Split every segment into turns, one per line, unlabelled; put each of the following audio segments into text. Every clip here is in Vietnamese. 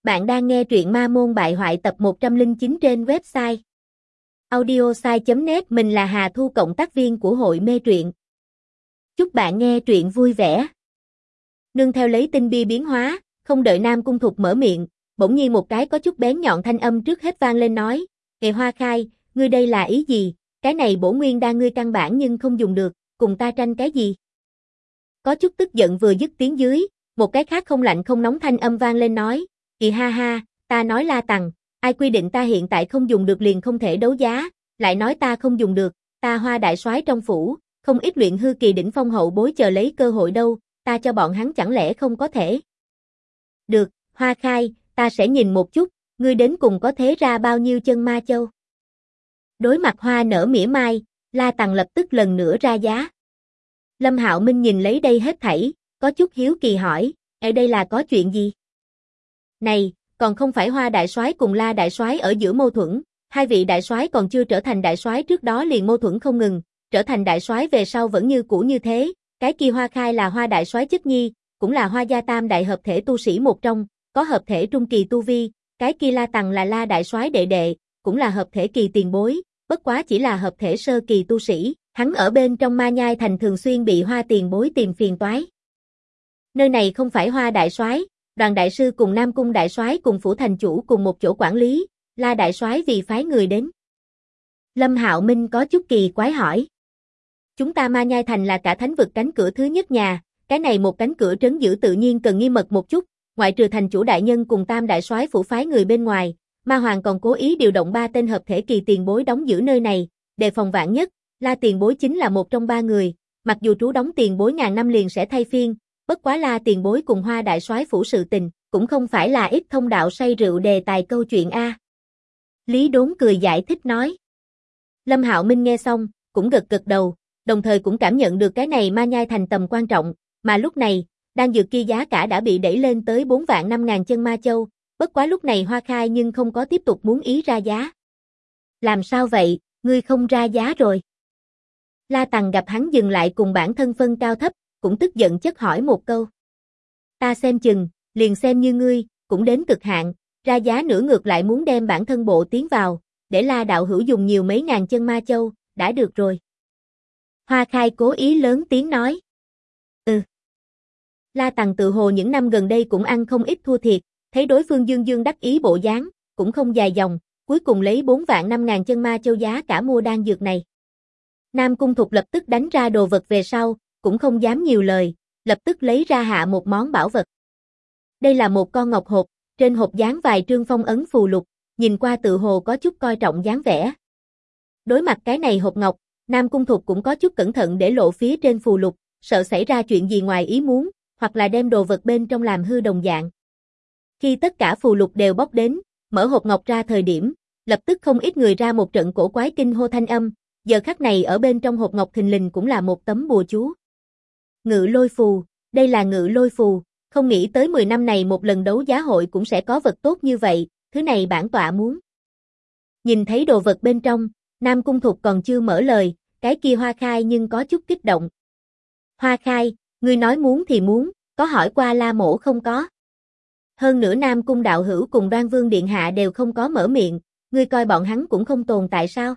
Bạn đang nghe truyện Ma Môn Bại Hoại tập 109 trên website audiosai.net. Mình là Hà Thu, cộng tác viên của hội mê truyện. Chúc bạn nghe truyện vui vẻ. Nương theo lấy tinh bi biến hóa, không đợi Nam Cung Thục mở miệng, bỗng nhiên một cái có chút bén nhọn thanh âm trước hết vang lên nói: "Kệ Hoa Khai, ngươi đây là ý gì? Cái này bổ nguyên đan ngươi căn bản nhưng không dùng được, cùng ta tranh cái gì?" Có chút tức giận vừa dứt tiếng dưới, một cái khác không lạnh không nóng thanh âm vang lên nói: "Kì ha ha, ta nói La Tằng, ai quy định ta hiện tại không dùng được liền không thể đấu giá, lại nói ta không dùng được, ta Hoa đại soái trong phủ, không ít luyện hư kỳ đỉnh phong hậu bối chờ lấy cơ hội đâu, ta cho bọn hắn chẳng lẽ không có thể?" "Được, Hoa Khai, ta sẽ nhìn một chút, ngươi đến cùng có thế ra bao nhiêu chân ma châu." Đối mặt Hoa nở mỉa mai, La Tằng lập tức lần nữa ra giá. Lâm Hạo Minh nhìn lấy đây hết thảy, có chút hiếu kỳ hỏi: "Ở đây là có chuyện gì?" "Này, còn không phải Hoa đại soái cùng La đại soái ở giữa mâu thuẫn, hai vị đại soái còn chưa trở thành đại soái trước đó liền mâu thuẫn không ngừng, trở thành đại soái về sau vẫn như cũ như thế, cái kia Hoa Khai là Hoa đại soái chất nhi, cũng là Hoa gia tam đại hợp thể tu sĩ một trong, có hợp thể trung kỳ tu vi, cái kia La Tằng là La đại soái đệ đệ, cũng là hợp thể kỳ tiền bối, bất quá chỉ là hợp thể sơ kỳ tu sĩ, hắn ở bên trong Ma Nhai thành thường xuyên bị Hoa tiền bối tìm phiền toái. Nơi này không phải Hoa đại soái, Đoàn đại sư cùng Nam Cung đại soái cùng phủ thành chủ cùng một chỗ quản lý, La đại soái vì phái người đến." Lâm Hạo Minh có chút kỳ quái hỏi: "Chúng ta Ma Nhai thành là cả thánh vực cánh cửa thứ nhất nhà, cái này một cánh cửa trấn giữ tự nhiên cần nghiêm mật một chút, ngoại trừ thành chủ đại nhân cùng tam đại soái phủ phái người bên ngoài, Ma Hoàng còn cố ý điều động 3 tên hợp thể kỳ tiền bối đóng giữ nơi này, đề phòng vạn nhất, La tiền bối chính là một trong 3 người, mặc dù trú đóng tiền bối ngàn năm liền sẽ thay phiên, bất quá La tiền bối cùng Hoa đại soái phủ sự tình, cũng không phải là ít thông đạo say rượu đề tài câu chuyện a." Lý Đốn cười giải thích nói. Lâm Hạo Minh nghe xong, cũng gật gật đầu, đồng thời cũng cảm nhận được cái này Ma Nhai thành tầm quan trọng, mà lúc này, đan dược kia giá cả đã bị đẩy lên tới 4.500.000 chân ma châu, bất quá lúc này Hoa Khai nhưng không có tiếp tục muốn ý ra giá. "Làm sao vậy, ngươi không ra giá rồi?" La Tằng gặp hắn dừng lại cùng bản thân phân cao thấp, cũng tức giận chất hỏi một câu. "Ta xem chừng, liền xem như ngươi, cũng đến cực hạn, ra giá nữa ngược lại muốn đem bản thân bộ tiến vào, để La đạo hữu dùng nhiều mấy ngàn chân ma châu, đã được rồi." Hoa Khai cố ý lớn tiếng nói. La Tằng tự hồ những năm gần đây cũng ăn không ít thua thiệt, thấy đối phương dương dương đắc ý bộ dáng, cũng không dài dòng, cuối cùng lấy 4.500.000 chân ma châu giá cả mua đan dược này. Nam Cung Thục lập tức đánh ra đồ vật về sau, cũng không dám nhiều lời, lập tức lấy ra hạ một món bảo vật. Đây là một con ngọc hộp, trên hộp dán vài trương phong ấn phù lục, nhìn qua tự hồ có chút coi trọng dáng vẻ. Đối mặt cái này hộp ngọc, Nam Cung Thục cũng có chút cẩn thận để lộ phía trên phù lục, sợ xảy ra chuyện gì ngoài ý muốn, hoặc là đem đồ vật bên trong làm hư đồng dạng. Khi tất cả phù lục đều bóc đến, mở hộp ngọc ra thời điểm, lập tức không ít người ra một trận cổ quái kinh hô thanh âm, giờ khắc này ở bên trong hộp ngọc thình lình cũng là một tấm bùa chú. Ngự lôi phù, đây là ngự lôi phù, không nghĩ tới 10 năm này một lần đấu giá hội cũng sẽ có vật tốt như vậy, thứ này bản tọa muốn. Nhìn thấy đồ vật bên trong, Nam Cung Thục còn chưa mở lời, cái kia Hoa Khai nhưng có chút kích động. "Hoa Khai, ngươi nói muốn thì muốn, có hỏi qua La mỗ không có? Hơn nữa Nam Cung đạo hữu cùng Đoan Vương điện hạ đều không có mở miệng, ngươi coi bọn hắn cũng không tồn tại sao?"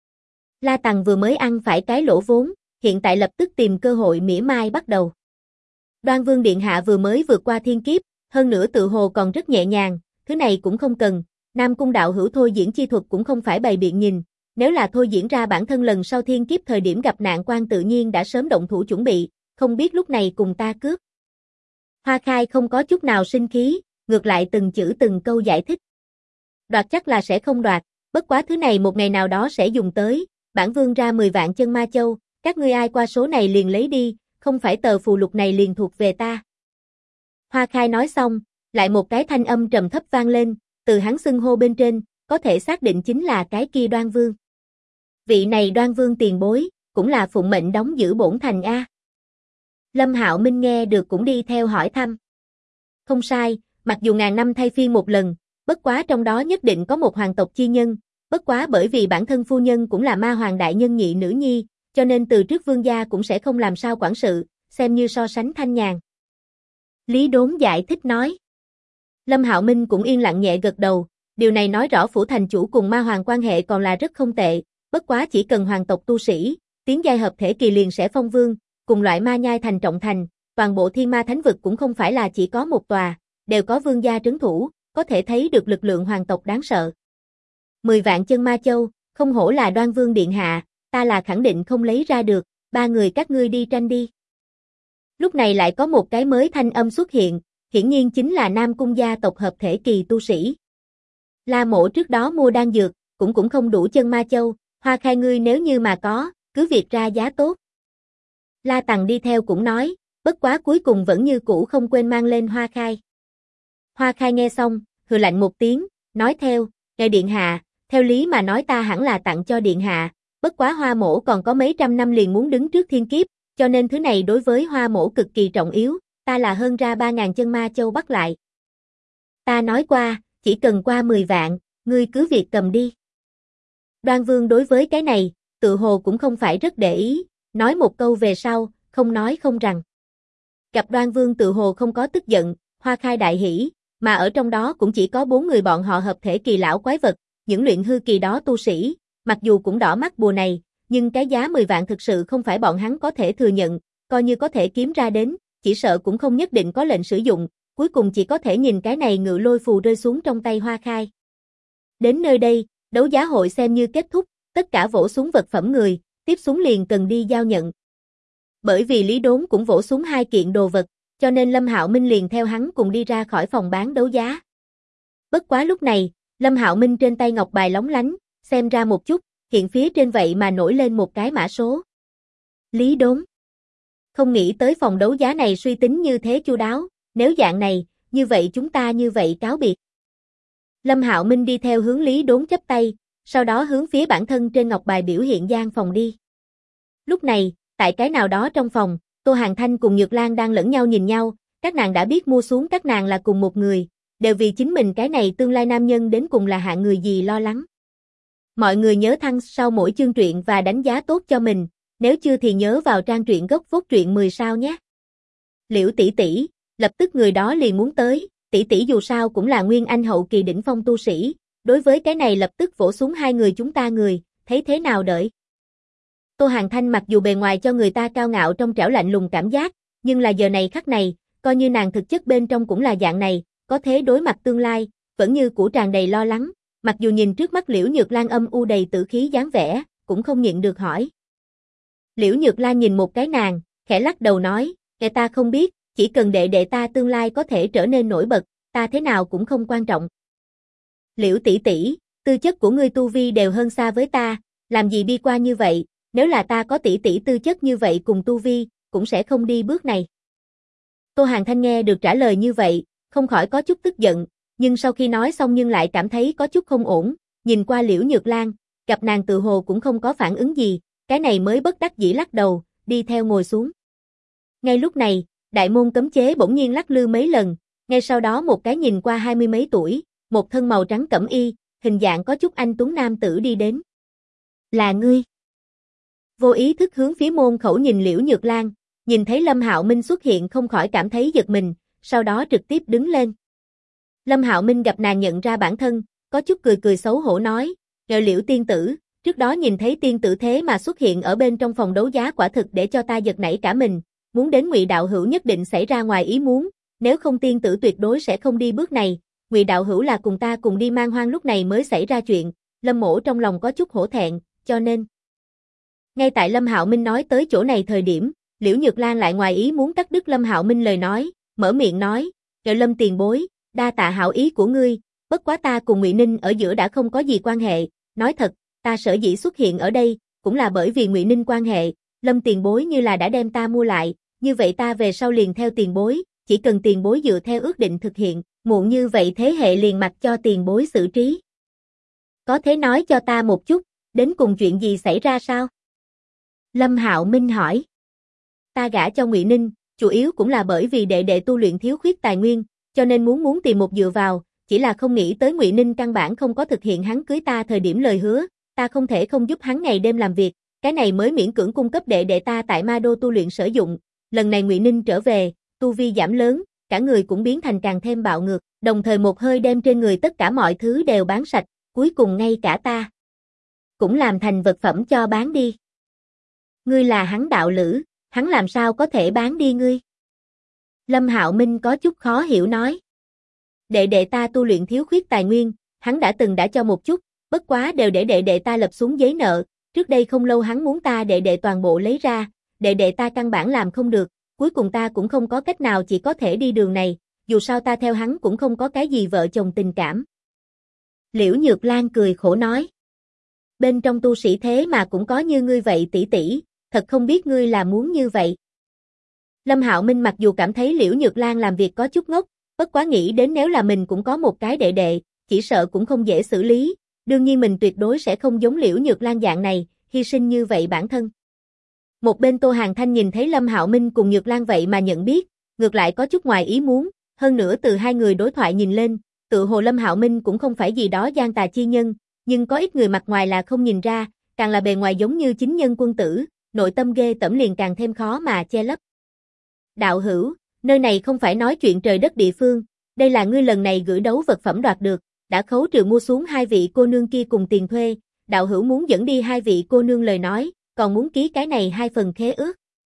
La Tằng vừa mới ăn phải cái lỗ vốn, hiện tại lập tức tìm cơ hội mỉa mai bắt đầu. Đoan Vương điện hạ vừa mới vượt qua thiên kiếp, hơn nữa tự hồ còn rất nhẹ nhàng, thứ này cũng không cần, Nam Cung đạo hữu thôi diễn chi thuật cũng không phải bày biện nhìn, nếu là thôi diễn ra bản thân lần sau thiên kiếp thời điểm gặp nạn quan tự nhiên đã sớm động thủ chuẩn bị, không biết lúc này cùng ta cướp. Hoa Khai không có chút nào sinh khí, ngược lại từng chữ từng câu giải thích. "Đoạt chắc là sẽ không đoạt, bất quá thứ này một ngày nào đó sẽ dùng tới, bản vương ra 10 vạn chân ma châu, các ngươi ai qua số này liền lấy đi, không phải tờ phù lục này liền thuộc về ta." Hoa Khai nói xong, lại một cái thanh âm trầm thấp vang lên, từ hắn xưng hô bên trên, có thể xác định chính là cái kia Đoan Vương. Vị này Đoan Vương tiền bối, cũng là phụng mệnh đóng giữ bổn thành a. Lâm Hạo Minh nghe được cũng đi theo hỏi thăm. "Không sai, mặc dù ngàn năm thay phiên một lần, bất quá trong đó nhất định có một hoàng tộc chi nhân, bất quá bởi vì bản thân phu nhân cũng là Ma Hoàng đại nhân nhị nữ nhi, cho nên từ trước vương gia cũng sẽ không làm sao quản sự, xem như so sánh thanh nhàn." Lý Đốn giải thích nói. Lâm Hạo Minh cũng yên lặng nhẹ gật đầu, điều này nói rõ Phủ thành chủ cùng Ma Hoàng quan hệ còn là rất không tệ, bất quá chỉ cần hoàng tộc tu sĩ, tiến giai hợp thể kỳ liền sẽ phong vương, cùng loại ma nhai thành trọng thành, toàn bộ Thiên Ma Thánh vực cũng không phải là chỉ có một tòa, đều có vương gia trấn thủ, có thể thấy được lực lượng hoàng tộc đáng sợ. 10 vạn chân ma châu, không hổ là Đoan Vương điện hạ, ta là khẳng định không lấy ra được, ba người các ngươi đi tranh đi. Lúc này lại có một cái mới thanh âm xuất hiện, hiển nhiên chính là Nam Cung gia tộc hợp thể kỳ tu sĩ. La Mộ trước đó mua đan dược, cũng không đủ chân ma châu, Hoa Khai ngươi nếu như mà có, cứ việc ra giá tốt. La Tằng đi theo cũng nói, bất quá cuối cùng vẫn như cũ không quên mang lên Hoa Khai. Hoa Khai nghe xong, hừ lạnh một tiếng, nói theo, ngài điện hạ, theo lý mà nói ta hẳn là tặng cho điện hạ, bất quá Hoa mỗ còn có mấy trăm năm liền muốn đứng trước thiên kiếp, cho nên thứ này đối với Hoa mỗ cực kỳ trọng yếu, ta là hơn ra 3.000 chân ma châu bắt lại. Ta nói qua, chỉ cần qua 10 vạn, ngươi cứ việc cầm đi. Đoan Vương đối với cái này, tự hồ cũng không phải rất để ý, nói một câu về sau, không nói không rằng. Gặp Đoan Vương tự hồ không có tức giận, Hoa Khai đại hỉ, mà ở trong đó cũng chỉ có 4 người bọn họ hợp thể kỳ lão quái vật, những luyện hư kỳ đó tu sĩ, mặc dù cũng đỏ mắt bùa này, nhưng cái giá 10 vạn thực sự không phải bọn hắn có thể thừa nhận, coi như có thể kiếm ra đến, chỉ sợ cũng không nhất định có lệnh sử dụng, cuối cùng chỉ có thể nhìn cái này ngự lôi phù rơi xuống trong tay Hoa Khai. Đến nơi đây, đấu giá hội xem như kết thúc, tất cả vỗ xuống vật phẩm người, tiếp xuống liền cần đi giao nhận. Bởi vì Lý Đốn cũng vỗ xuống 2 kiện đồ vật, cho nên Lâm Hạo Minh liền theo hắn cùng đi ra khỏi phòng bán đấu giá. Bất quá lúc này, Lâm Hạo Minh trên tay ngọc bài lóng lánh, xem ra một chút, hiện phía trên vậy mà nổi lên một cái mã số. Lý Đốn. Không nghĩ tới phòng đấu giá này suy tính như thế chu đáo, nếu dạng này, như vậy chúng ta như vậy cáo biệt. Lâm Hạo Minh đi theo hướng Lý Đốn chắp tay, sau đó hướng phía bản thân trên ngọc bài biểu hiện gian phòng đi. Lúc này, tại cái nào đó trong phòng, Tô Hàn Thanh cùng Nhược Lan đang lẫn nhau nhìn nhau, các nàng đã biết mua xuống các nàng là cùng một người, đều vì chính mình cái này tương lai nam nhân đến cùng là hạng người gì lo lắng. Mọi người nhớ thăng sau mỗi chương truyện và đánh giá tốt cho mình, nếu chưa thì nhớ vào trang truyện gốc phốt truyện 10 sao nhé. Liễu tỷ tỷ, lập tức người đó liền muốn tới, tỷ tỷ dù sao cũng là nguyên anh hậu kỳ đỉnh phong tu sĩ, đối với cái này lập tức vỗ xuống 2 người chúng ta người, thấy thế nào đợi. Tô Hàn Thanh mặc dù bề ngoài cho người ta cao ngạo trong trẻo lạnh lùng cảm giác, nhưng là giờ này khắc này, coi như nàng thực chất bên trong cũng là dạng này, có thế đối mặt tương lai, vẫn như cũ tràn đầy lo lắng, mặc dù nhìn trước mắt Liễu Nhược Lan âm u đầy tử khí dáng vẻ, cũng không nhịn được hỏi. Liễu Nhược Lan nhìn một cái nàng, khẽ lắc đầu nói, kẻ ta không biết, chỉ cần đệ đệ ta tương lai có thể trở nên nổi bật, ta thế nào cũng không quan trọng. Liễu tỷ tỷ, tư chất của ngươi tu vi đều hơn xa với ta, làm gì đi qua như vậy, nếu là ta có tỷ tỷ tư chất như vậy cùng tu vi, cũng sẽ không đi bước này. Tô Hàn Thanh nghe được trả lời như vậy, không khỏi có chút tức giận, nhưng sau khi nói xong nhưng lại cảm thấy có chút không ổn, nhìn qua Liễu Nhược Lan, gặp nàng tự hồ cũng không có phản ứng gì, cái này mới bất đắc dĩ lắc đầu, đi theo ngồi xuống. Ngay lúc này, đại môn cấm chế bỗng nhiên lắc lư mấy lần, ngay sau đó một cái nhìn qua 20 mấy tuổi, một thân màu trắng cẩm y, hình dạng có chút anh tuấn nam tử đi đến. Là ngươi. Vô ý thức hướng phía môn khẩu nhìn Liễu Nhược Lan, nhìn thấy Lâm Hạo Minh xuất hiện không khỏi cảm thấy giật mình, sau đó trực tiếp đứng lên. Lâm Hạo Minh gặp nàng nhận ra bản thân, có chút cười cười xấu hổ nói, "Ngờ Liễu tiên tử, trước đó nhìn thấy tiên tử thế mà xuất hiện ở bên trong phòng đấu giá quả thực để cho ta giật nảy cả mình, muốn đến Ngụy đạo hữu nhất định xảy ra ngoài ý muốn, nếu không tiên tử tuyệt đối sẽ không đi bước này, Ngụy đạo hữu là cùng ta cùng đi Man Hoang lúc này mới xảy ra chuyện." Lâm Mỗ trong lòng có chút hổ thẹn, cho nên ngay tại Lâm Hạo Minh nói tới chỗ này thời điểm, Liễu Nhược Lan lại ngoài ý muốn cắt đứt Lâm Hạo Minh lời nói, mở miệng nói, "Ngờ Lâm tiền bối, đa tạ hảo ý của ngươi, bất quá ta cùng Ngụy Ninh ở giữa đã không có gì quan hệ, nói thật, ta sở dĩ xuất hiện ở đây, cũng là bởi vì Ngụy Ninh quan hệ, Lâm tiền bối như là đã đem ta mua lại, như vậy ta về sau liền theo tiền bối, chỉ cần tiền bối dựa theo ước định thực hiện, muộn như vậy thế hệ liền mặc cho tiền bối xử trí. Có thể nói cho ta một chút, đến cùng chuyện gì xảy ra sao?" Lâm Hạo Minh hỏi. "Ta gả cho Ngụy Ninh, chủ yếu cũng là bởi vì đệ đệ tu luyện thiếu khuyết tài nguyên, cho nên muốn tìm một dựa vào, chỉ là không nghĩ tới Ngụy Ninh căn bản không có thực hiện hắn cưới ta thời điểm lời hứa, ta không thể không giúp hắn ngày đêm làm việc, cái này mới miễn cưỡng cung cấp đệ đệ ta tại Ma Đô tu luyện sử dụng, lần này Ngụy Ninh trở về, tu vi giảm lớn, cả người cũng biến thành càng thêm bạo ngược, đồng thời một hơi đem trên người tất cả mọi thứ đều bán sạch, cuối cùng ngay cả ta cũng làm thành vật phẩm cho bán đi. Ngươi là hắn đạo lữ, hắn làm sao có thể bán đi ngươi? Lâm Hạo Minh có chút khó hiểu nói. Đệ đệ ta tu luyện thiếu khuyết tài nguyên, hắn đã cho một chút, bất quá đều để đệ đệ ta lập xuống giấy nợ, trước đây không lâu hắn muốn ta đệ đệ toàn bộ lấy ra, đệ đệ ta căn bản làm không được, cuối cùng ta cũng không có cách nào chỉ có thể đi đường này, dù sao ta theo hắn cũng không có cái gì vợ chồng tình cảm. Liễu Nhược Lan cười khổ nói. Bên trong tu sĩ thế mà cũng có như ngươi vậy tỷ tỷ, thật không biết ngươi là muốn như vậy. Lâm Hạo Minh mặc dù cảm thấy Liễu Nhược Lan làm việc có chút ngốc, bất quá nghĩ đến nếu là mình cũng có một cái đệ đệ, chỉ sợ cũng không dễ xử lý, đương nhiên mình tuyệt đối sẽ không giống Liễu Nhược Lan dạng này, hy sinh như vậy bản thân. Một bên Tô Hàn Thanh nhìn thấy Lâm Hạo Minh cùng Nhược Lan vậy mà nhận biết, ngược lại có chút ngoài ý muốn, hơn nữa từ hai người đối thoại nhìn lên, tự hồ Lâm Hạo Minh cũng không phải gì đó gian tà chi nhân, nhưng có ít người mặt ngoài là không nhìn ra, càng là bề ngoài giống như chính nhân quân tử, nội tâm ghê tởm liền càng thêm khó mà che lấp. Đạo hữu, nơi này không phải nói chuyện trời đất địa phương, đây là ngươi lần này gửi đấu vật phẩm đoạt được, đã khấu trừ mua xuống hai vị cô nương kia cùng tiền thuê, đạo hữu muốn dẫn đi hai vị cô nương lời nói, còn muốn ký cái này hai phần khế ước.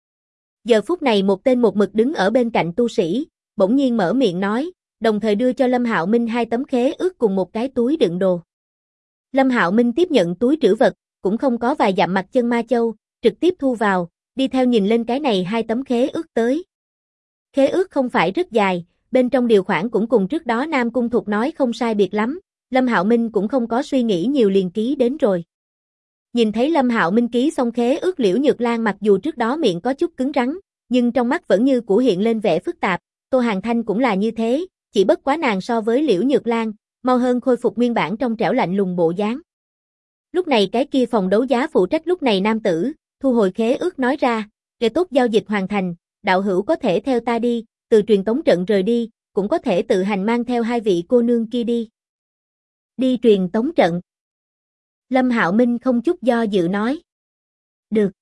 Giờ phút này một tên một mực đứng ở bên cạnh tu sĩ, bỗng nhiên mở miệng nói, đồng thời đưa cho Lâm Hạo Minh hai tấm khế ước cùng một cái túi đựng đồ. Lâm Hạo Minh tiếp nhận túi trữ vật, cũng không có vài dặm mặt chân ma châu, trực tiếp thu vào, đi theo nhìn lên cái này hai tấm khế ước tới. Khế ước không phải rất dài, bên trong điều khoản cũng cùng trước đó Nam Cung Thục nói không sai biệt lắm, Lâm Hạo Minh cũng không có suy nghĩ nhiều liền ký đến rồi. Nhìn thấy Lâm Hạo Minh ký xong khế ước, Liễu Nhược Lan mặc dù trước đó miệng có chút cứng rắn, nhưng trong mắt vẫn như cũ hiện lên vẻ phức tạp, Tô Hàn Thanh cũng là như thế, chỉ bất quá nàng so với Liễu Nhược Lan, mau hơn khôi phục nguyên bản trong trẻo lạnh lùng bộ dáng. Lúc này cái kia phòng đấu giá phụ trách lúc này nam tử, thu hồi khế ước nói ra, để tốt giao dịch hoàn thành, đạo hữu có thể theo ta đi, từ truyền tống trận rời đi, cũng có thể tự hành mang theo hai vị cô nương kia đi. Đi truyền tống trận. Lâm Hạo Minh không chút do dự nói. Được.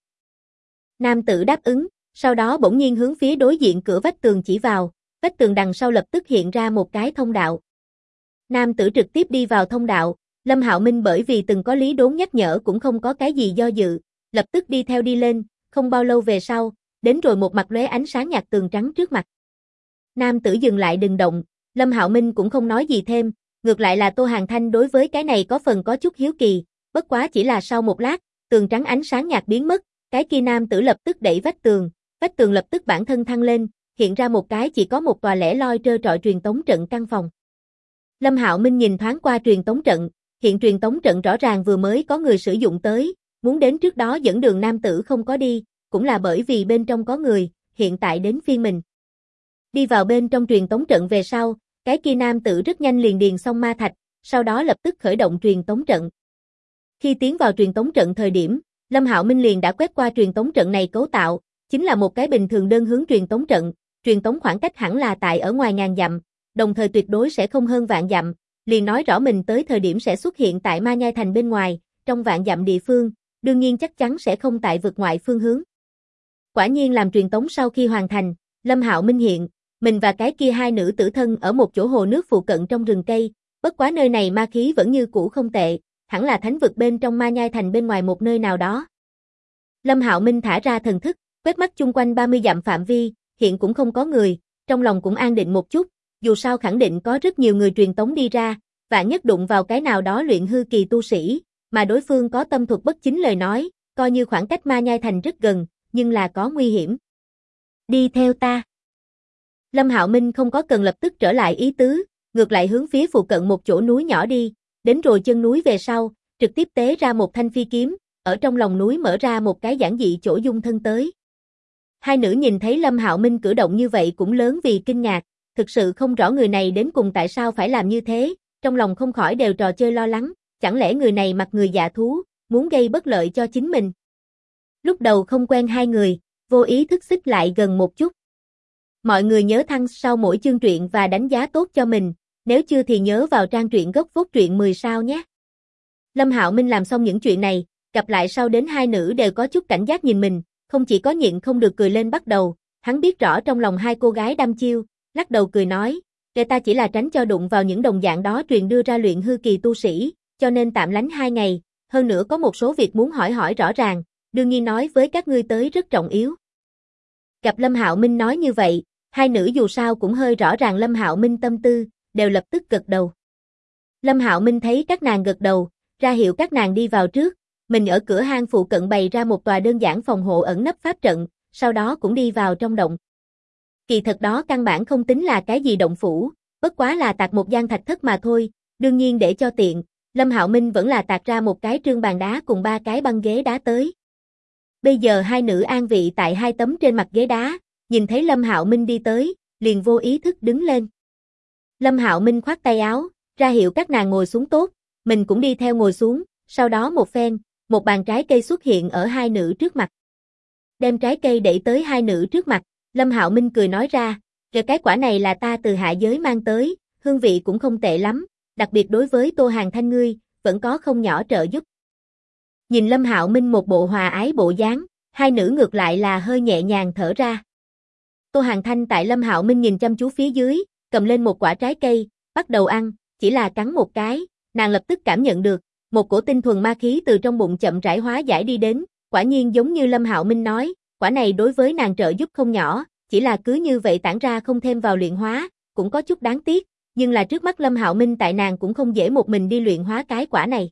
Nam tử đáp ứng, sau đó bỗng nhiên hướng phía đối diện cửa vách tường chỉ vào, vách tường đằng sau lập tức hiện ra một cái thông đạo. Nam tử trực tiếp đi vào thông đạo, Lâm Hạo Minh bởi vì từng có Lý Đốn nhắc nhở cũng không có cái gì do dự, lập tức đi theo đi lên, không bao lâu về sau, đến rồi một mặt lóe ánh sáng nhạt tường trắng trước mặt. Nam tử dừng lại đừng động, Lâm Hạo Minh cũng không nói gì thêm, ngược lại là Tô Hàn Thanh đối với cái này có phần có chút hiếu kỳ, bất quá chỉ là sau một lát, tường trắng ánh sáng nhạt biến mất, cái kia nam tử lập tức đẩy vách tường lập tức bản thân thăng lên, hiện ra một cái chỉ có một tòa lẻ loi trơ trọi truyền tống trận căn phòng. Lâm Hạo Minh nhìn thoáng qua truyền tống trận, hiện truyền tống trận rõ ràng vừa mới có người sử dụng tới, muốn đến trước đó dẫn đường nam tử không có đi, cũng là bởi vì bên trong có người, hiện tại đến phiên mình. Đi vào bên trong truyền tống trận về sau, cái kia nam tử rất nhanh liền điền xong ma thạch, sau đó lập tức khởi động truyền tống trận. Khi tiến vào truyền tống trận thời điểm, Lâm Hạo Minh liền đã quét qua truyền tống trận này cấu tạo, chính là một cái bình thường đơn hướng truyền tống trận, truyền tống khoảng cách hẳn là tại ở ngoài ngàn dặm, đồng thời tuyệt đối sẽ không hơn vạn dặm, liền nói rõ mình tới thời điểm sẽ xuất hiện tại Ma Nhai Thành bên ngoài, trong vạn dặm địa phương, đương nhiên chắc chắn sẽ không tại vực ngoại phương hướng. Quả nhiên làm truyền tống sau khi hoàn thành, Lâm Hạo Minh hiện, mình và cái kia hai nữ tử thân ở một chỗ hồ nước phụ cận trong rừng cây, bất quá nơi này ma khí vẫn như cũ không tệ, hẳn là thánh vực bên trong Ma Nhai Thành bên ngoài một nơi nào đó. Lâm Hạo Minh thả ra thần thức, quét mắt chung quanh 30 dặm phạm vi, hiện cũng không có người, trong lòng cũng an định một chút, dù sao khẳng định có rất nhiều người truyền tống đi ra, vạn nhất đụng vào cái nào đó luyện hư kỳ tu sĩ, mà đối phương có tâm thuật bất chính lời nói, coi như khoảng cách Ma Nhai Thành rất gần, nhưng là có nguy hiểm. Đi theo ta. Lâm Hạo Minh không có cần lập tức trở lại ý tứ, ngược lại hướng phía phụ cận một chỗ núi nhỏ đi, đến rồi chân núi về sau, trực tiếp tế ra một thanh phi kiếm, ở trong lòng núi mở ra một cái giản dị chỗ dung thân tới. Hai nữ nhìn thấy Lâm Hạo Minh cử động như vậy cũng lớn vì kinh ngạc, thực sự không rõ người này đến cùng tại sao phải làm như thế, trong lòng không khỏi đều trò chơi lo lắng, chẳng lẽ người này mặc người dạ thú, muốn gây bất lợi cho chính mình. Lúc đầu không quen hai người, vô ý thức xích lại gần một chút. Mọi người nhớ thăng sau mỗi chương truyện và đánh giá tốt cho mình, nếu chưa thì nhớ vào trang truyện gốc phốt truyện 10 sao nhé. Lâm Hạo Minh làm xong những chuyện này, gặp lại sau đến hai nữ đều có chút cảnh giác nhìn mình, không chỉ có nhịn không được cười lên bắt đầu, hắn biết rõ trong lòng hai cô gái đăm chiêu, lắc đầu cười nói, ta chỉ là tránh cho đụng vào những đồng dạng đó truyền đưa ra luyện hư kỳ tu sĩ, cho nên tạm lánh 2 ngày, hơn nữa có một số việc muốn hỏi rõ ràng, đương nhiên nói với các ngươi tới rất trọng yếu. Gặp Lâm Hạo Minh nói như vậy, hai nữ dù sao cũng hơi rõ ràng Lâm Hạo Minh tâm tư, đều lập tức gật đầu. Lâm Hạo Minh thấy các nàng gật đầu, ra hiệu các nàng đi vào trước, mình ở cửa hang phụ cận bày ra một tòa đơn giản phòng hộ ẩn nấp pháp trận, sau đó cũng đi vào trong động. Kỳ thật đó căn bản không tính là cái gì động phủ, bất quá là tạc một gian thạch thất mà thôi, đương nhiên để cho tiện, Lâm Hạo Minh vẫn là tạc ra một cái trương bàn đá cùng 3 cái băng ghế đá tới. Bây giờ hai nữ an vị tại 2 tấm trên mặt ghế đá, nhìn thấy Lâm Hạo Minh đi tới, liền vô ý thức đứng lên. Lâm Hạo Minh khoát tay áo, ra hiệu các nàng ngồi xuống tốt, mình cũng đi theo ngồi xuống, sau đó một phen, một bàn trái cây xuất hiện ở hai nữ trước mặt. Đem trái cây đẩy tới hai nữ trước mặt, Lâm Hạo Minh cười nói ra, cái quả này là ta từ hạ giới mang tới, hương vị cũng không tệ lắm, đặc biệt đối với Tô Hàn Thanh ngươi, vẫn có không nhỏ trợ giúp. Nhìn Lâm Hạo Minh một bộ hòa ái bộ dáng, hai nữ ngược lại là hơi nhẹ nhàng thở ra. Tô Hàn Thanh tại Lâm Hạo Minh nhìn chăm chú phía dưới, cầm lên một quả trái cây, bắt đầu ăn, chỉ là cắn một cái, nàng lập tức cảm nhận được, một cổ tinh thuần ma khí từ trong bụng chậm rãi hóa giải đi đến, quả nhiên giống như Lâm Hạo Minh nói, quả này đối với nàng trợ giúp không nhỏ, chỉ là cứ như vậy tản ra không thêm vào luyện hóa, cũng có chút đáng tiếc, nhưng là trước mắt Lâm Hạo Minh tại nàng cũng không dễ một mình đi luyện hóa cái quả này.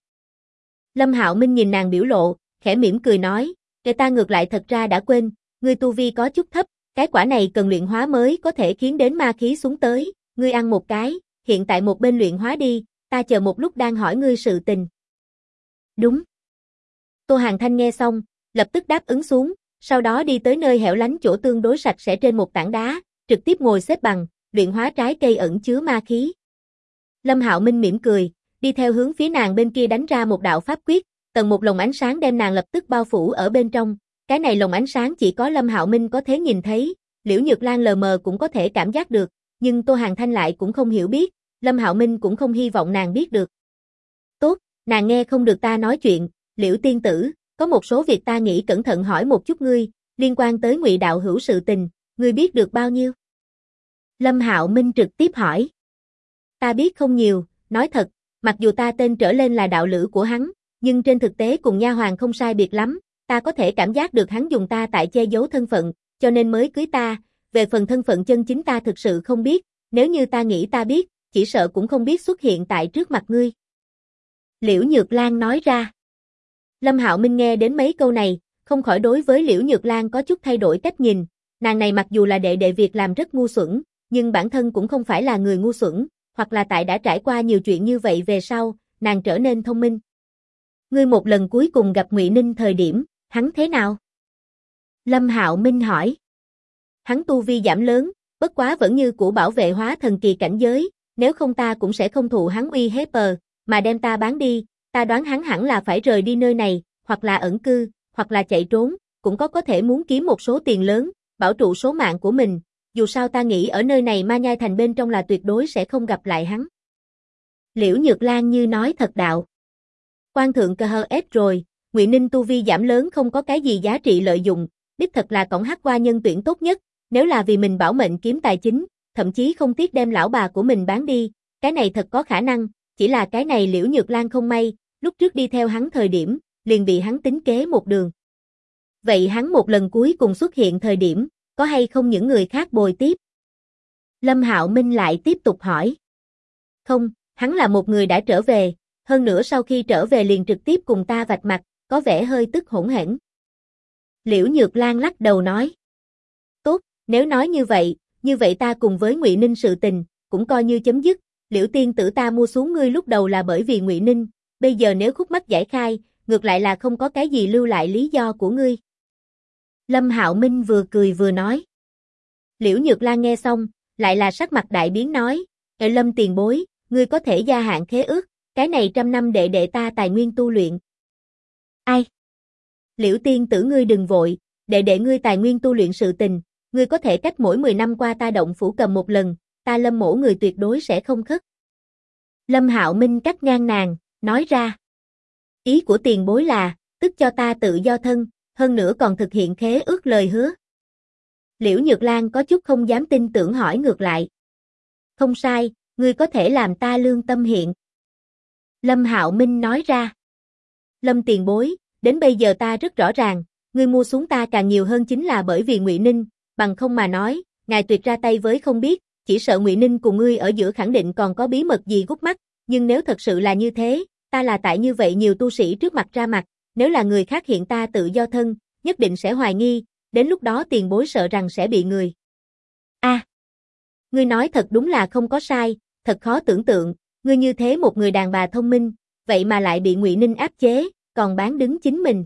Lâm Hạo Minh nhìn nàng biểu lộ, khẽ mỉm cười nói, ta ngược lại thật ra đã quên, ngươi tu vi có chút thấp, cái quả này cần luyện hóa mới có thể khiến đến ma khí xuống tới, ngươi ăn một cái, hiện tại một bên luyện hóa đi, ta chờ một lúc đang hỏi ngươi sự tình. Đúng. Tô Hàn Thanh nghe xong, lập tức đáp ứng xuống, sau đó đi tới nơi hẻo lánh chỗ tương đối sạch sẽ trên một tảng đá, trực tiếp ngồi xếp bằng, luyện hóa trái cây ẩn chứa ma khí. Lâm Hạo Minh mỉm cười, đi theo hướng phía nàng bên kia đánh ra một đạo pháp quyết, tầng một lồng ánh sáng đem nàng lập tức bao phủ ở bên trong, cái này lồng ánh sáng chỉ có Lâm Hạo Minh có thể nhìn thấy, Liễu Nhược Lan lờ mờ cũng có thể cảm giác được, nhưng Tô Hàn Thanh lại cũng không hiểu biết, Lâm Hạo Minh cũng không hy vọng nàng biết được. Tốt, nàng nghe không được ta nói chuyện, Liễu tiên tử, có một số việc ta nghĩ cẩn thận hỏi một chút ngươi, liên quan tới Ngụy đạo hữu sự tình, ngươi biết được bao nhiêu? Lâm Hạo Minh trực tiếp hỏi. Ta biết không nhiều, nói thật, mặc dù ta tên trở lên là đạo lữ của hắn, nhưng trên thực tế cùng nha hoàn không sai biệt lắm, ta có thể cảm giác được hắn dùng ta tại che giấu thân phận, cho nên mới cưới ta, về phần thân phận chân chính ta thực sự không biết, nếu như ta nghĩ ta biết, chỉ sợ cũng không biết xuất hiện tại trước mặt ngươi. Liễu Nhược Lan nói ra. Lâm Hạo Minh nghe đến mấy câu này, không khỏi đối với Liễu Nhược Lan có chút thay đổi cách nhìn, nàng này mặc dù là đệ việc làm rất ngu xuẩn, nhưng bản thân cũng không phải là người ngu xuẩn, hoặc là tại đã trải qua nhiều chuyện như vậy về sau, nàng trở nên thông minh. Ngươi một lần cuối cùng gặp Ngụy Ninh thời điểm, hắn thế nào? Lâm Hạo Minh hỏi. Hắn tu vi giảm lớn, bất quá vẫn như cũ bảo vệ hóa thần kỳ cảnh giới, nếu không ta cũng sẽ không thụ hắn uy hiếp mà đem ta bán đi, ta đoán hắn hẳn là phải rời đi nơi này, hoặc là ẩn cư, hoặc là chạy trốn, cũng có thể muốn kiếm một số tiền lớn, bảo trụ số mạng của mình, dù sao ta nghĩ ở nơi này Ma Nhai Thành bên trong là tuyệt đối sẽ không gặp lại hắn. Liễu Nhược Lan như nói thật đạo. Quan thượng KHS rồi, Ngụy Ninh tu vi giảm lớn không có cái gì giá trị lợi dụng, đích thật là cổng hắc qua nhân tuyển tốt nhất, nếu là vì mình bảo mệnh kiếm tài chính, thậm chí không tiếc đem lão bà của mình bán đi, cái này thật có khả năng, chỉ là cái này Liễu Nhược Lan không may, lúc trước đi theo hắn thời điểm, liền bị hắn tính kế một đường. Vậy hắn một lần cuối cùng xuất hiện thời điểm, có hay không những người khác bồi tiếp? Lâm Hạo Minh lại tiếp tục hỏi. Không, hắn là một người đã trở về, hơn nữa sau khi trở về liền trực tiếp cùng ta vạch mặt, có vẻ hơi tức hỗn hển. Liễu Nhược Lan lắc đầu nói. Tốt, nếu nói như vậy ta cùng với Ngụy Ninh sự tình, cũng coi như chấm dứt, Liễu tiên tử ta mua xuống ngươi lúc đầu là bởi vì Ngụy Ninh, bây giờ nếu khúc mắc giải khai, ngược lại là không có cái gì lưu lại lý do của ngươi. Lâm Hạo Minh vừa cười vừa nói. Liễu Nhược Lan nghe xong, lại là sắc mặt đại biến nói, Lâm tiền bối, ngươi có thể gia hạn khế ước, cái này 100 năm đệ ta tài nguyên tu luyện. Ai? Liễu tiên tử ngươi đừng vội, đệ ngươi tài nguyên tu luyện sự tình, ngươi có thể cách mỗi 10 năm qua ta động phủ cầm một lần, ta Lâm mỗ người tuyệt đối sẽ không khất. Lâm Hạo Minh cắt ngang nàng, nói ra. Ý của tiền bối là, tức cho ta tự do thân, hơn nữa còn thực hiện khế ước lời hứa. Liễu Nhược Lan có chút không dám tin tưởng hỏi ngược lại. Không sai, ngươi có thể làm ta lương tâm hiện. Lâm Hạo Minh nói ra. Lâm tiền bối, đến bây giờ ta rất rõ ràng, ngươi mua xuống ta càng nhiều hơn chính là bởi vì Ngụy Ninh, bằng không mà nói, ngài tuyệt ra tay với không biết, chỉ sợ Ngụy Ninh cùng ngươi ở giữa khẳng định còn có bí mật gì gút mắt, nhưng nếu thật sự là như thế, ta là tại như vậy nhiều tu sĩ trước mặt ra mặt, nếu là người khác hiện ta tự do thân, nhất định sẽ hoài nghi, đến lúc đó tiền bối sợ rằng sẽ bị người. Ngươi nói thật đúng là không có sai, thật khó tưởng tượng, ngươi như thế một người đàn bà thông minh, vậy mà lại bị Ngụy Ninh áp chế, còn bán đứng chính mình.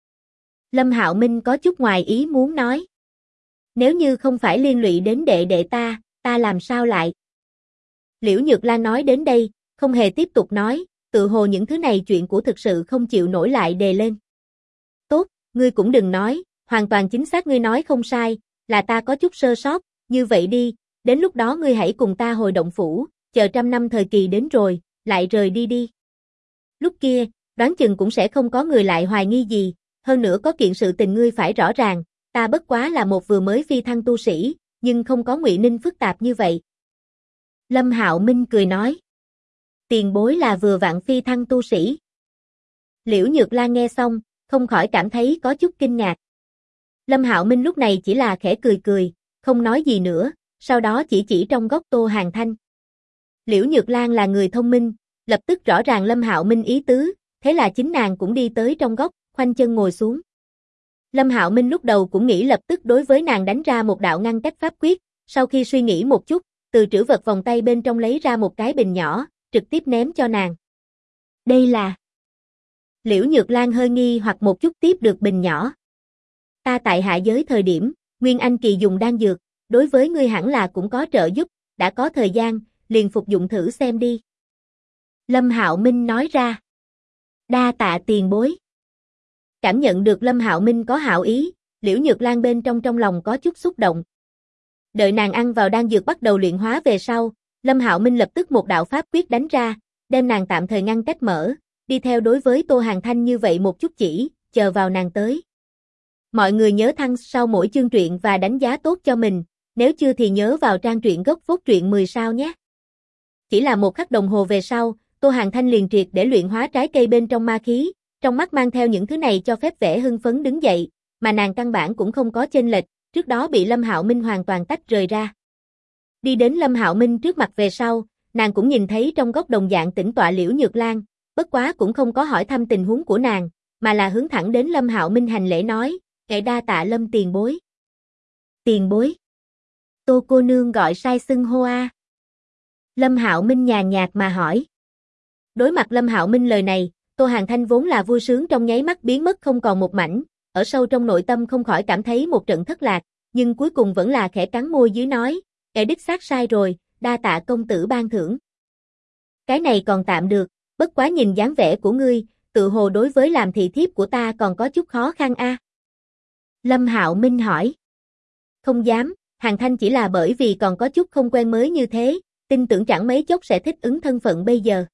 Lâm Hạo Minh có chút ngoài ý muốn nói. Nếu như không phải liên lụy đến đệ đệ ta làm sao lại? Liễu Nhược Lan nói đến đây, không hề tiếp tục nói, tự hồ những thứ này chuyện của thực sự không chịu nổi lại đề lên. Tốt, ngươi cũng đừng nói, hoàn toàn chính xác ngươi nói không sai, là ta có chút sơ sót, như vậy đi, đến lúc đó ngươi hãy cùng ta hồi động phủ, chờ 100 năm thời kỳ đến rồi, lại rời đi đi. Lúc kia, đoán chừng cũng sẽ không có người lại hoài nghi gì, hơn nữa có kiện sự tình ngươi phải rõ ràng, ta bất quá là một vừa mới phi thăng tu sĩ, nhưng không có Ngụy Ninh phức tạp như vậy. Lâm Hạo Minh cười nói. Tiền bối là vừa vặn phi thăng tu sĩ. Liễu Nhược Lan nghe xong, không khỏi cảm thấy có chút kinh ngạc. Lâm Hạo Minh lúc này chỉ là khẽ cười cười, không nói gì nữa, sau đó chỉ trong góc Tô Hàn Thanh. Liễu Nhược Lan là người thông minh, lập tức rõ ràng Lâm Hạo Minh ý tứ, thế là chính nàng cũng đi tới trong góc, khoanh chân ngồi xuống. Lâm Hạo Minh lúc đầu cũng nghĩ lập tức đối với nàng đánh ra một đạo ngăn cách pháp quyết, sau khi suy nghĩ một chút, từ trữ vật vòng tay bên trong lấy ra một cái bình nhỏ, trực tiếp ném cho nàng. Đây là... Liễu Nhược Lan hơi nghi hoặc một chút tiếp được bình nhỏ. Ta tại hạ giới thời điểm, Nguyên Anh kỳ dùng đan dược, đối với ngươi hẳn là cũng có trợ giúp, đã có thời gian, liền phục dụng thử xem đi. Lâm Hạo Minh nói ra. Đa tạ tiền bối. Cảm nhận được Lâm Hạo Minh có hảo ý, Liễu Nhược Lan bên trong lòng có chút xúc động. Đợi nàng ăn vào đan dược bắt đầu luyện hóa về sau, Lâm Hạo Minh lập tức một đạo pháp quyết đánh ra, đem nàng tạm thời ngăn cách mở, đi theo đối với Tô Hàn Thanh như vậy một chút chỉ, chờ vào nàng tới. Mọi người nhớ thăng sau mỗi chương truyện và đánh giá tốt cho mình, nếu chưa thì nhớ vào trang truyện gốc phốt truyện 10 sao nhé. Chỉ là một khắc đồng hồ về sau, Tô Hàn Thanh liền triệt để luyện hóa trái cây bên trong ma khí, trong mắt mang theo những thứ này cho phép vẻ hưng phấn đứng dậy, mà nàng căn bản cũng không có chênh lệch, trước đó bị Lâm Hạo Minh hoàn toàn tách rời ra. Đi đến Lâm Hạo Minh trước mặt về sau, nàng cũng nhìn thấy trong góc đồng dạng tĩnh tọa Liễu Nhược Lan, bất quá cũng không có hỏi thăm tình huống của nàng, mà là hướng thẳng đến Lâm Hạo Minh hành lễ nói, "Ngài đa tạ Lâm tiền bối." "Tiền bối?" Tô cô nương gọi sai xưng hô a. Lâm Hạo Minh nhàn nhạt mà hỏi. Đối mặt Lâm Hạo Minh lời này, Tô Hàn Thanh vốn là vui sướng trong nháy mắt biến mất không còn một mảnh, ở sâu trong nội tâm không khỏi cảm thấy một trận thất lạc, nhưng cuối cùng vẫn là khẽ cắn môi dưới nói, đích xác sai rồi, đa tạ công tử ban thưởng. Cái này còn tạm được, bất quá nhìn dáng vẻ của ngươi, tự hồ đối với làm thị thiếp của ta còn có chút khó khăn a. Lâm Hạo Minh hỏi. Không dám, Hàn Thanh chỉ là bởi vì còn có chút không quen mới như thế, tin tưởng chẳng mấy chốc sẽ thích ứng thân phận bây giờ.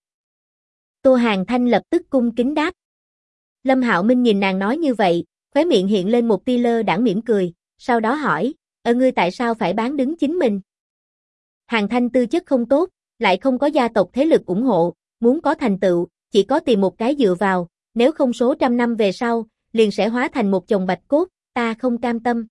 Tô Hàn Thanh lập tức cung kính đáp. Lâm Hạo Minh nhìn nàng nói như vậy, khóe miệng hiện lên một tia lơ đãng mỉm cười, sau đó hỏi, ngươi tại sao phải bán đứng chính mình? Hàn Thanh tư chất không tốt, lại không có gia tộc thế lực ủng hộ, muốn có thành tựu, chỉ có tìm một cái dựa vào, nếu không số 100 năm về sau, liền sẽ hóa thành một chồng bạch cốt, ta không cam tâm.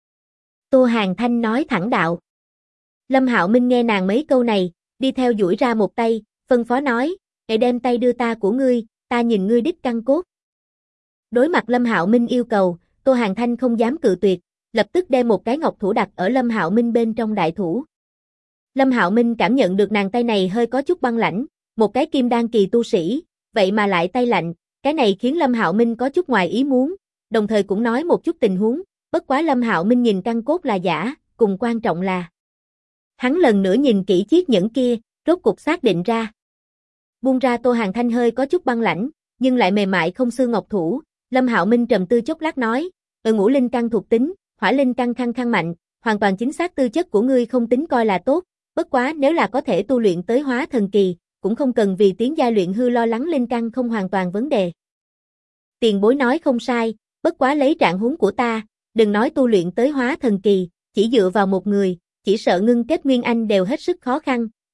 Tô Hàn Thanh nói thẳng đạo. Lâm Hạo Minh nghe nàng mấy câu này, đi theo duỗi ra một tay, phân phó nói, "Hãy đem tay đưa ta của ngươi, ta nhìn ngươi đích căn cốt." Đối mặt Lâm Hạo Minh yêu cầu, Tô Hàn Thanh không dám cự tuyệt, lập tức đem một cái ngọc thủ đặt ở Lâm Hạo Minh bên trong đại thủ. Lâm Hạo Minh cảm nhận được nàng tay này hơi có chút băng lãnh, một cái kim đan kỳ tu sĩ, vậy mà lại tay lạnh, cái này khiến Lâm Hạo Minh có chút ngoài ý muốn, đồng thời cũng nói một chút tình huống, bất quá Lâm Hạo Minh nhìn căn cốt là giả, cùng quan trọng là hắn lần nữa nhìn kỹ chiếc nhẫn kia, rốt cục xác định ra. Buông ra Tô Hàn Thanh hơi có chút băng lãnh, nhưng lại mềm mại không xương ngọc thủ, Lâm Hạo Minh trầm tư chốc lát nói, ngũ linh căn thuộc tính, hỏa linh căn khăng mạnh, hoàn toàn chính xác tư chất của ngươi không tính coi là tốt, bất quá nếu là có thể tu luyện tới hóa thần kỳ, cũng không cần vì tiến giai luyện hư lo lắng linh căn không hoàn toàn vấn đề. Tiền bối nói không sai, bất quá lấy trạng huống của ta, đừng nói tu luyện tới hóa thần kỳ, chỉ dựa vào một người, chỉ sợ ngưng kết nguyên anh đều hết sức khó khăn,